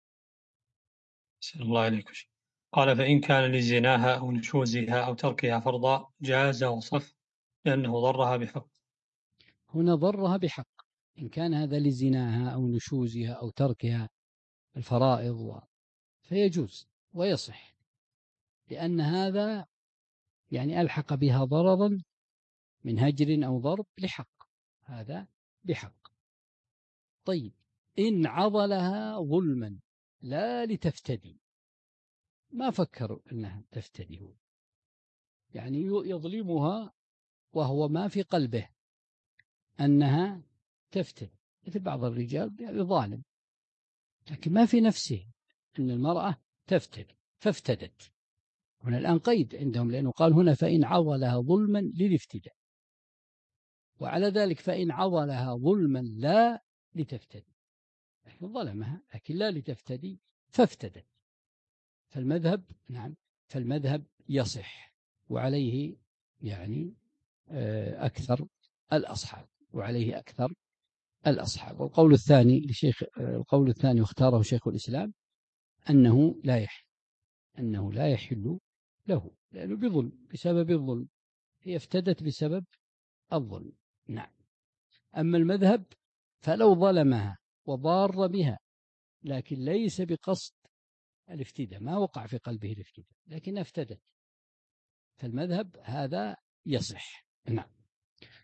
صلى الله عليه وسلم. قال فإن كان لزناها أو نشوزها أو تركها فرضا جاز وصف، لأنه ضرها بحق. هنا ضرها بحق، إن كان هذا لزناها أو نشوزها أو تركها الفرائض و... فيجوز ويصح، لأن هذا يعني ألحق بها ضررا من هجر أو ضرب لحق، هذا بحق. طيب إن عضلها ظلما لا لتفتدي، ما فكروا أنها تفتدي، يعني يظلمها وهو ما في قلبه أنها تفتدي، مثل بعض الرجال يعني ظالم لكن ما في نفسه أن المرأة تفتدي فافتدت. هنا الآن قيد عندهم، لأنه قال هنا فإن عضلها ظلما للافتداء، وعلى ذلك فإن عضلها ظلما لا لتفتدي، لكن ظلمها لكن لا لتفتدي فافتدت. فالمذهب نعم، فالمذهب يصح، وعليه يعني أكثر الأصحاب، وعليه أكثر الأصحاب. والقول الثاني لشيخ القول الثاني واختاره شيخ الإسلام أنه لا يحل، أنه لا يحل له، لأنه بظلم، بسبب الظلم، هي افتدت بسبب الظلم. نعم. أما المذهب فلو ظلمها وضار بها لكن ليس بقصد الافتداء، ما وقع في قلبه الافتداء لكن افتدت، فالمذهب هذا يصح. نعم.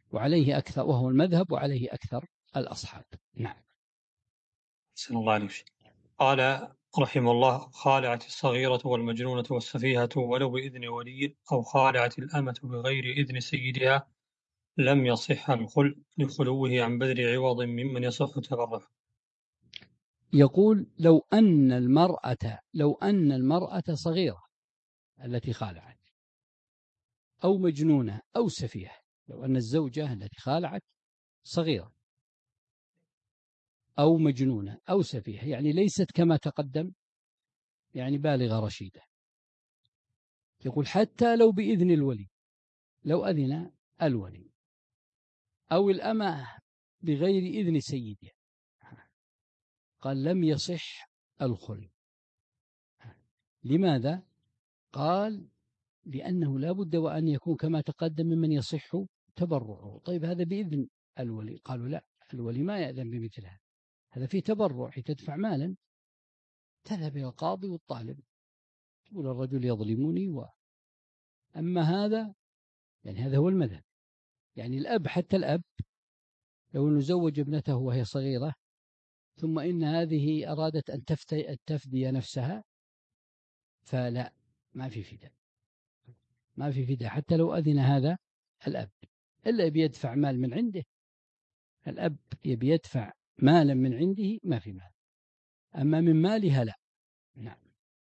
وعليه أكثر، وهو المذهب وعليه أكثر الأصحاب. نعم. أحسن الله عليك. قال رحمه الله: خالعت الصغيرة والمجنونة والسفيهة ولو بإذن ولي، أو خالعت الأمة بغير إذن سيدها، لم يصح الخلع لخلوه عن بذل عوض ممن يصح تبرع. يقول: لو أن المرأة لو أن المرأة صغيرة التي خالعت، أو مجنونة أو سفيهة، لو أن الزوجة التي خالعت صغيرة أو مجنونة أو سفيهة، يعني ليست كما تقدم، يعني بالغة رشيدة، يقول حتى لو بإذن الولي، لو أذن الولي، أو الأمة بغير إذن سيدها، قال لم يصح الخلع. لماذا؟ قال: لأنه لا بد وأن يكون كما تقدم ممن يصح تبرعه. طيب هذا بإذن الولي، قالوا لا، الولي ما يأذن بمثل هذا، هذا فيه تبرع، تدفع مالا، تذهب إلى القاضي والطالب، تقول الرجل يظلمني و... أما هذا، يعني هذا هو المذهب، يعني الأب، حتى الأب لو أنه زوج ابنته وهي صغيرة، ثم إن هذه أرادت أن تفتي أن تفدي نفسها، فلا، ما في فداء، ما في فداء حتى لو أذن هذا الأب، إلا يبي يدفع مال من عنده. الأب يبي يدفع مالا من عنده، ما في مال، أما من مالها لا. نعم.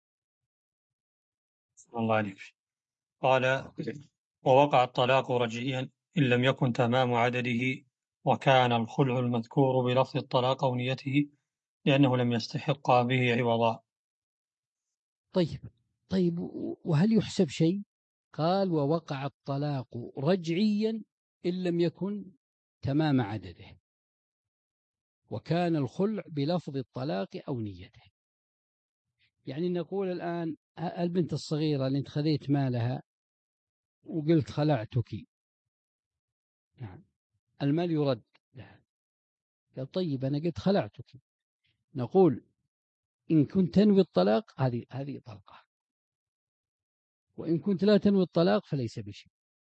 الله عليك. قال: ووقع الطلاق رجعيا إن لم يكن تمام عدده، وكان الخلع المذكور بلفظ الطلاق أو نيته، لأنه لم يستحق به عوضا. طيب طيب وهل يحسب شيء؟ قال: ووقع الطلاق رجعيا إن لم يكن تمام عدده، وكان الخلع بلفظ الطلاق أو نيته. يعني نقول الآن البنت الصغيرة اللي انت خذيت مالها وقلت خلعتك، نعم، المال يرد لها. قال: طيب أنا قلت خلعتك، نقول إن كنت تنوي الطلاق هذه هذه طلقة، وإن كنت لا تنوي الطلاق فليس بشيء،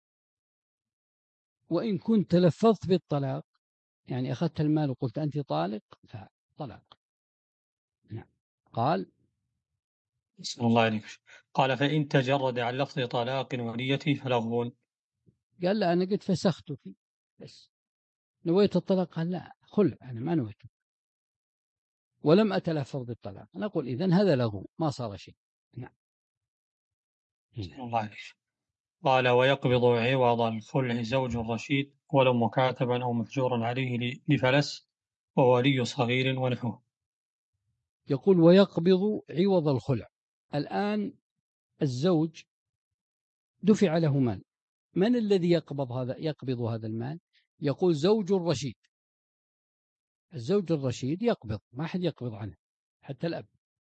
وإن كنت تلفظت بالطلاق، يعني أخذت المال وقلت أنت طالق، فطلاق. نعم. قال: صلى الله عليك. قال: فإن تجرد عن لفظ طلاق ونيته فلغو. قال: لا، أنا قد فسختك بس، نويت الطلاق؟ قال: لا، خلع، أنا ما نويته ولم أتلفظ بالطلاق. نقول إذن هذا لغو، ما صار شيء. نعم. صلى الله عليك. قال: ويقبض عوض الخلع زوج رشيد ولو مكاتبا أو مهجورا عليه لفلس وولي صغير ونحوه. يقول: ويقبض عوض الخلع. الآن الزوج دفع له مال، من الذي يقبض هذا يقبض هذا المال؟ يقول: زوج الرشيد. الزوج الرشيد يقبض، ما حد يقبض عنه، حتى الأب،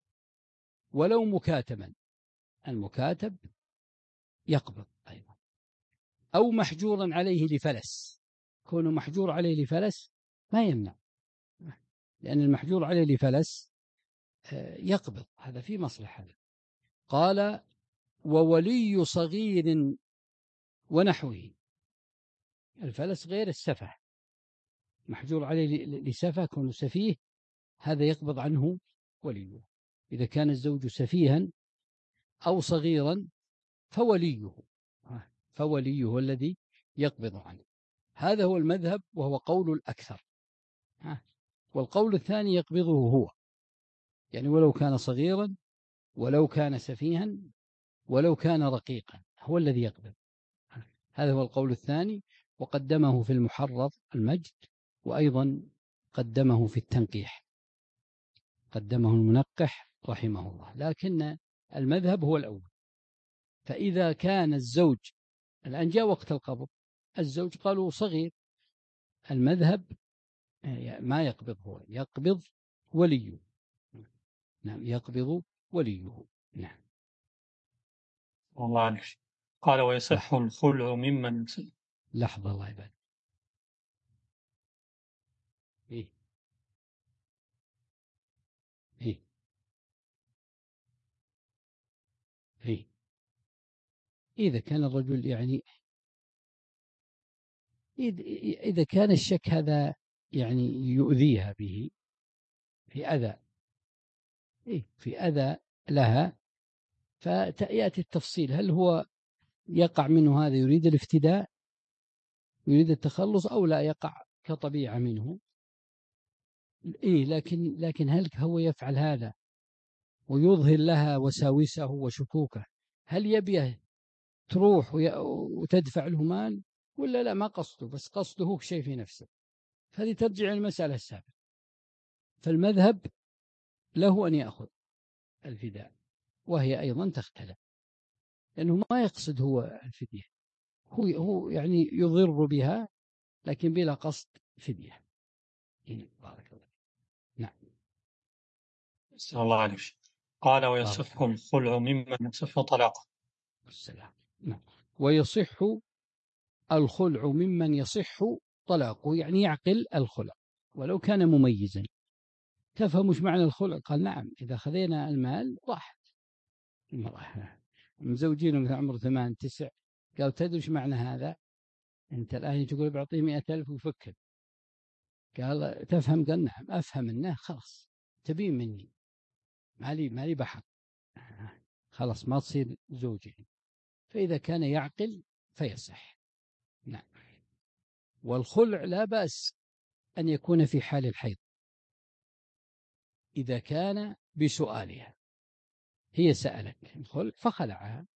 ولو مكاتبا، المكاتب يقبض أيضا، أو محجورا عليه لفلس. كونه محجور عليه لفلس ما يمنع، لأن المحجور عليه لفلس يقبض، هذا في مصلحة. قال: وولي صغير ونحوه. الفلس غير السفه، محجور عليه لسفه، كونه سفيه، هذا يقبض عنه وليه. إذا كان الزوج سفيها أو صغيرا فوليه فوليه الذي يقبض عنه. هذا هو المذهب، وهو قول الأكثر. والقول الثاني يقبضه هو، يعني ولو كان صغيرا، ولو كان سفيها، ولو كان رقيقا، هو الذي يقبض. هذا هو القول الثاني، وقدمه في المحرر المجد، وأيضا قدمه في التنقيح، قدمه المنقح رحمه الله. لكن المذهب هو الأول. فإذا كان الزوج، الآن جاء وقت القبض، الزوج قالوا صغير، المذهب ما يقبض هو، يقبض وليه. نعم، يقبض وليه. نعم. الله عليك. قال: ويصح الخلع ممن. لحظة الله يبارك. إيه إيه إيه إذا كان الرجل يعني إذا كان الشك هذا يعني يؤذيها به في أذى إيه في أذى لها، فيأتي التفصيل، هل هو يقع منه هذا يريد الافتداء يريد التخلص أو لا يقع كطبيعة منه. إيه لكن لكن هل هو يفعل هذا ويظهر لها وساوسه وشكوكه، هل يبيه تروح وتدفع له مال ولا لا، ما قصده، بس قصده شيء في نفسه، هذه ترجع المسألة السابقة. فالمذهب له أن يأخذ الفداء، وهي أيضا تختلف، لأنه ما يقصد هو الفدية، هو هو يعني يضر بها لكن بلا قصد فدية. بارك الله. نعم. صلى الله عليه وسلم. قال ويصح بارك. الخلع ممن يصح طلاقه. السلام. نعم. ويصح الخلع ممن يصح طلاقه، يعني يعقل الخلع ولو كان مميزا. تفهم مش معنى الخلع؟ قال نعم، إذا خذينا المال راحت المرأة، مزوجين مثل عمره ثمان تسع، قال تدري ايش معنى هذا؟ أنت الآن تقول بعطيه مئة ألف وفكر، قال تفهم؟ قال نعم أفهم أنه خلاص تبين مني مالي مالي بحق، خلاص ما تصير زوجي. فإذا كان يعقل فيصح. نعم. والخلع لا بأس أن يكون في حال الحيض إذا كان بسؤالها، هي سألت الخلع فخلعها،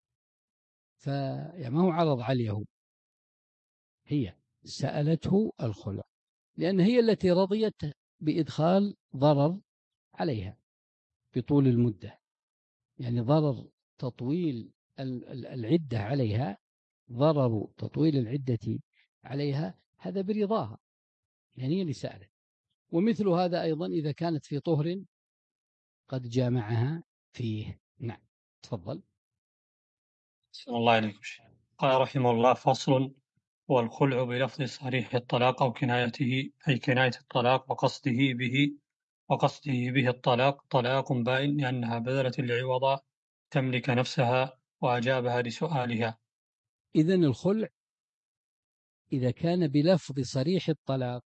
فما هو عرض عليه، هي سألته الخلع لأن هي التي رضيت بإدخال ضرر عليها بطول المدة، يعني ضرر تطويل العدة عليها، ضرر تطويل العدة عليها هذا برضاها، يعني هي اللي سألت. ومثل هذا أيضا إذا كانت في طهر قد جامعها فيه. نعم. تفضل. صلى الله عليه وسلم. قال رحمه الله فصل. والخلع بلفظ صريح الطلاق أو كنايته، أي كناية الطلاق وقصده به وقصده به الطلاق طلاق بائن، لأنها بذلت العوض تملك نفسها وأجابها لسؤالها. إذن الخلع إذا كان بلفظ صريح الطلاق،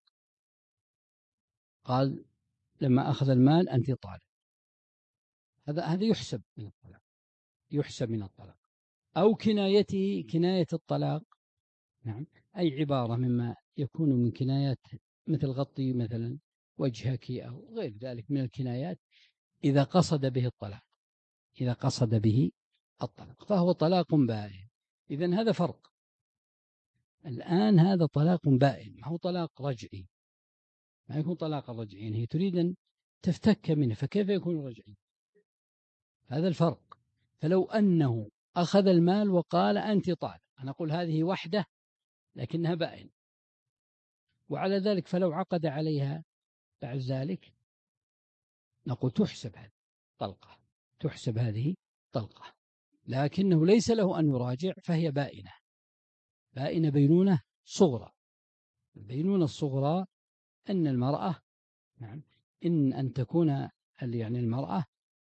قال لما أخذ المال أنت طالق، هذا هذا يحسب من الطلاق، يحسب من الطلاق. أو كنايته كناية الطلاق، نعم، أي عبارة مما يكون من كنايات مثل غطي مثلا وجهك أو غير ذلك من الكنايات، إذا قصد به الطلاق، إذا قصد به الطلاق فهو طلاق بائن. إذن هذا فرق. الآن هذا طلاق بائن، ما هو طلاق رجعي، ما يكون طلاق رجعي، يعني هي تريد أن تفتك منه، فكيف يكون رجعي؟ هذا الفرق. فلو أنه أخذ المال وقال أنت طالق، أنا أقول هذه وحدة لكنها بائن، وعلى ذلك فلو عقد عليها بعد ذلك نقول تحسب هذه طلقة، تحسب هذه طلقة، لكنه ليس له أن يراجع، فهي بائنة، بائنة بينونة صغرى. البينونة الصغرى أن المرأة، نعم، إن أن تكون يعني المرأة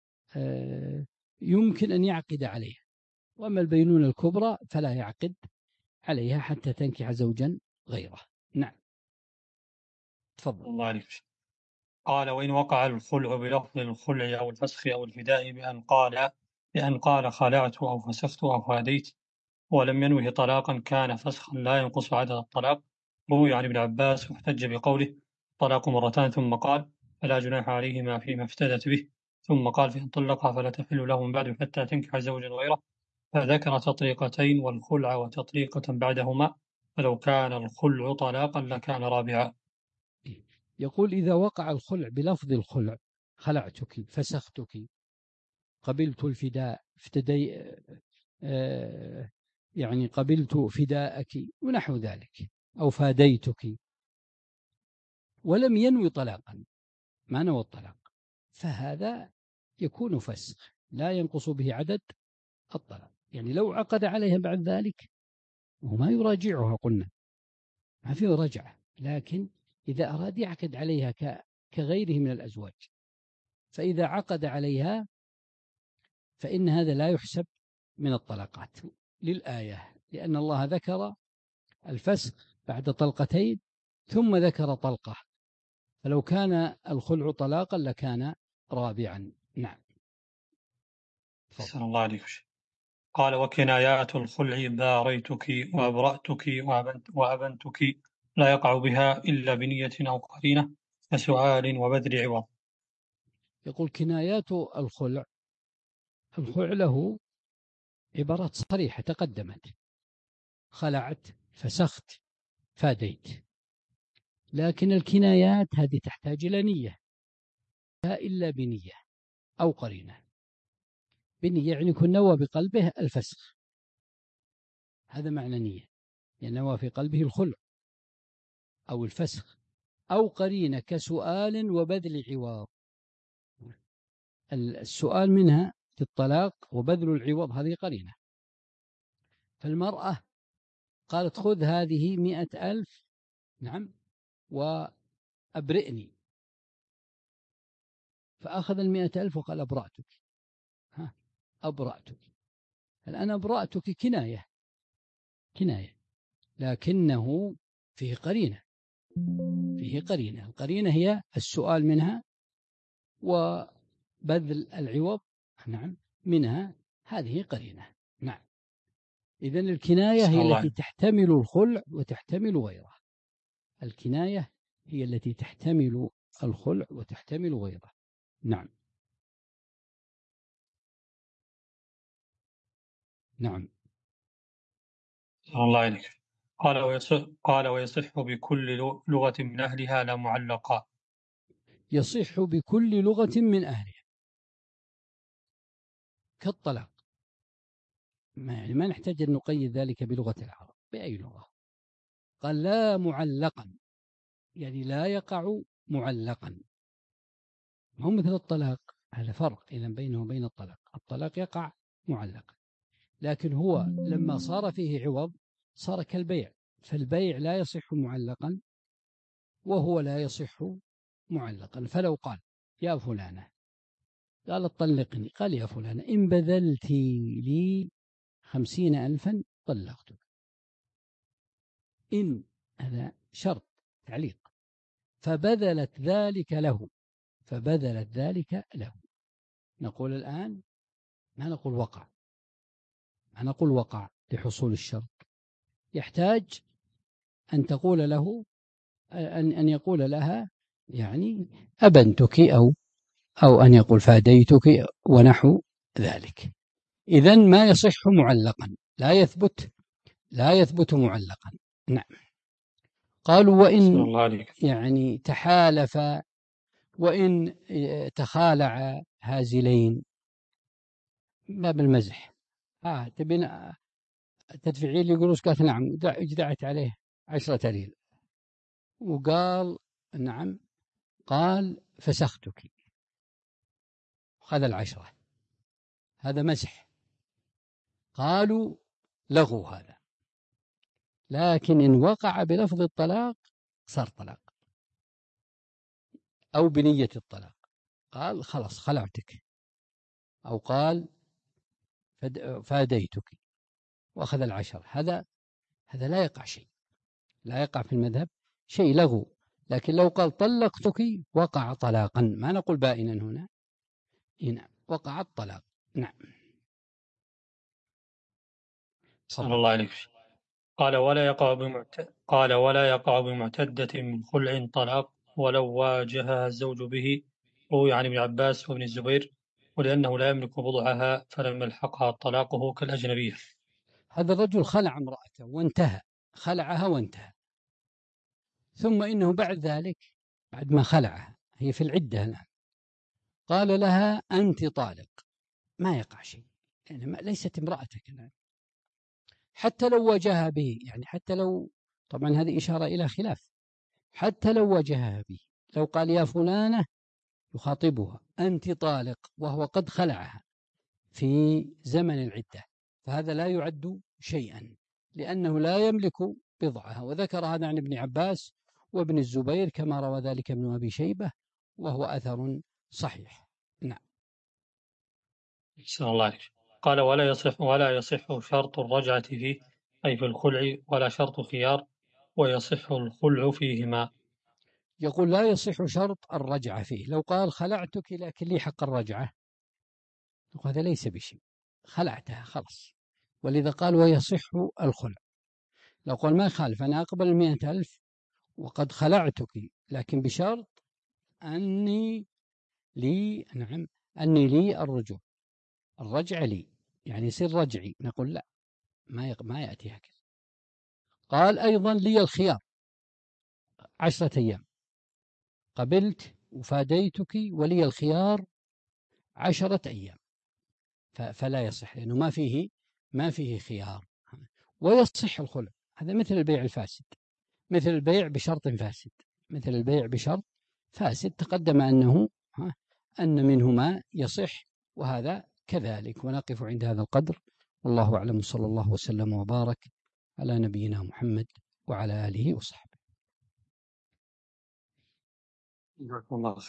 يمكن أن يعقد عليها، وأما البينونة الكبرى فلا يعقد عليها حتى تنكح زوجا غيره. نعم. تفضل. الله عليك. قال وإن وقع الخلع بلفظ الخلع أو الفسخ أو الفداء بأن قال بأن قال خلعت أو فسخت أو فاديت ولم ينوه طلاقا كان فسخا لا ينقص عدد الطلاق. روي عن ابن عباس واحتج بقوله طلاق مرتان ثم قال فلا جناح عليهما فيما افتدت به، ثم قال فإن طلقها فلا تحل له من بعد حتى تنكح زوجا غيره، فذكر تطليقتين والخلع وتطليقة بعدهما، فلو كان الخلع طلاقا لكان رابعا. يقول إذا وقع الخلع بلفظ الخلع، خلعتك، فسختك، قبلت الفداء، افتدي آه يعني قبلت فداءك ونحو ذلك، أو فاديتك، ولم ينوي طلاقا، ما نوى الطلاق، فهذا يكون فسخ لا ينقص به عدد الطلاق. يعني لو عقد عليها بعد ذلك وما يراجعها، قلنا ما فيه رجعة، لكن إذا أراد يعقد عليها كغيره من الأزواج، فإذا عقد عليها فإن هذا لا يحسب من الطلاقات للآية، لأن الله ذكر الفسخ بعد طلقتين ثم ذكر طلقة، فلو كان الخلع طلاقا لكان رابعا. نعم. أحسن الله عليك. قال وكنايات الخلع باريتك وأبرأتك وأبنت وأبنتك لا يقع بها إلا بنية أو قرينة كسؤال وبذل عوض. يقول كنايات الخلع، الخلع له عبارات صريحة تقدمت: خلعت، فسخت، فاديت. لكن الكنايات هذه تحتاج إلى نية، لا إلا بنية أو قرينة. بنية يعني يكون نوى بقلبه الفسخ، هذا معنى نية، يعني نوى في قلبه الخلع أو الفسخ، أو قرينة كسؤال وبذل عوض. السؤال منها في الطلاق وبذل العوض هذه قرينة. فالمرأة قالت خذ هذه مئة ألف، نعم، وأبرئني، فأخذ المئة ألف وقال أبرأتك. ها، أبرأتك. الآن أبرأتك كناية، كناية، لكنه فيه قرينة، فيه قرينة. القرينة هي السؤال منها وبذل العوض، نعم، منها، هذه قرينة. نعم. إذن الكناية هي التي تحتمل الخلع وتحتمل غيره. الكناية هي التي تحتمل الخلع وتحتمل غيره. نعم. نعم. الله عليك. قال ويصح, قال ويصح بكل لغة من أهلها لا معلقا. يصح بكل لغة من أهلها كالطلاق، ما, يعني ما نحتاج أن نقيد ذلك بلغة العرب، بأي لغة. قال لا معلقا، يعني لا يقع معلقا. هو مثل الطلاق، هذا فرق إذا بينه وبين الطلاق. الطلاق يقع معلقا، لكن هو لما صار فيه عوض صار كالبيع، فالبيع لا يصح معلقا وهو لا يصح معلقا. فلو قال يا فلانة، قال طلقني، قال يا فلانة إن بذلت لي خمسين ألفا طلقتك، إن، هذا شرط تعليق، فبذلت ذلك له، فبذلت ذلك له، نقول الآن ما نقول وقع، ما نقول وقع لحصول الشرط. يحتاج أن تقول له، أن أن يقول لها يعني أبنتك، أو أو أن يقول فاديتك ونحو ذلك. إذن ما يصح معلقا، لا يثبت، لا يثبت معلقا. نعم. قالوا وإن يعني تحالف، وإن تخالع هازلين، باب المزح، آه تبين تدفعي لي قروش، قالت نعم، اجدعت عليه عشرة ريال وقال نعم، قال فسختك، خذ العشرة، هذا مزح. قالوا لغوا هذا، لكن إن وقع بلفظ الطلاق صار طلاق أو بنية الطلاق، قال خلاص خلعتك، أو قال فاديتك وأخذ العشرة، هذا هذا لا يقع شيء، لا يقع في المذهب شيء، لغو. لكن لو قال طلقتك وقع طلاقا، ما نقول بائنا هنا، نعم، وقع الطلاق. نعم. صلى الله عليه وسلم. قال ولا يقع بمعت... قال ولا يقع بمعتدة من خلع طلاق ولو واجهها الزوج به، روي عن ابن عباس وابن الزبير، ولأنه لا يملك بضعها فلم يلحقها طلاقه كالأجنبية. هذا الرجل خلع امرأته وانتهى، خلعها وانتهى، ثم إنه بعد ذلك، بعد ما خلعها هي في العدة الآن، قال لها أنت طالق، ما يقع شيء، يعني ما ليست امرأتك الآن، حتى لو واجهها به، يعني حتى لو، طبعا هذه إشارة إلى خلاف، حتى لو واجهها به، لو قال يا فلانة يخاطبها أنت طالق وهو قد خلعها في زمن العدة، فهذا لا يعد شيئا، لأنه لا يملك بضعها. وذكر هذا عن ابن عباس وابن الزبير كما روى ذلك ابن أبي شيبة، وهو أثر صحيح. نعم. صلى الله عليه وسلم. قال ولا يصح ولا يصح شرط الرجعة فيه، أي في الخلع، ولا شرط خيار ويصح الخلع فيهما. يقول لا يصح شرط الرجعة فيه. لو قال خلعتك لكن لي حق الرجعة، هذا ليس بشيء، خلعتها خلاص. ولذا قال ويصح الخلع. لو قال ما يخالف، أنا أقبل المئة ألف وقد خلعتك لكن بشرط أني لي نعم أني لي الرجوع، الرجع لي، يعني يصير رجعي، نقول لا، ما ما يأتي هكذا. قال أيضا لي الخيار عشرة أيام، قبلت وفاديتك ولي الخيار عشرة أيام، فلا يصح لأنه ما فيه ما فيه خيار. ويصح الخلع، هذا مثل البيع الفاسد، مثل البيع بشرط فاسد، مثل البيع بشرط فاسد تقدم أنه أن منه ما يصح، وهذا كذلك. ونقف عند هذا القدر، والله أعلم، صلى الله وسلم وبارك على نبينا محمد وعلى آله وصحبه. جزاكم الله خير.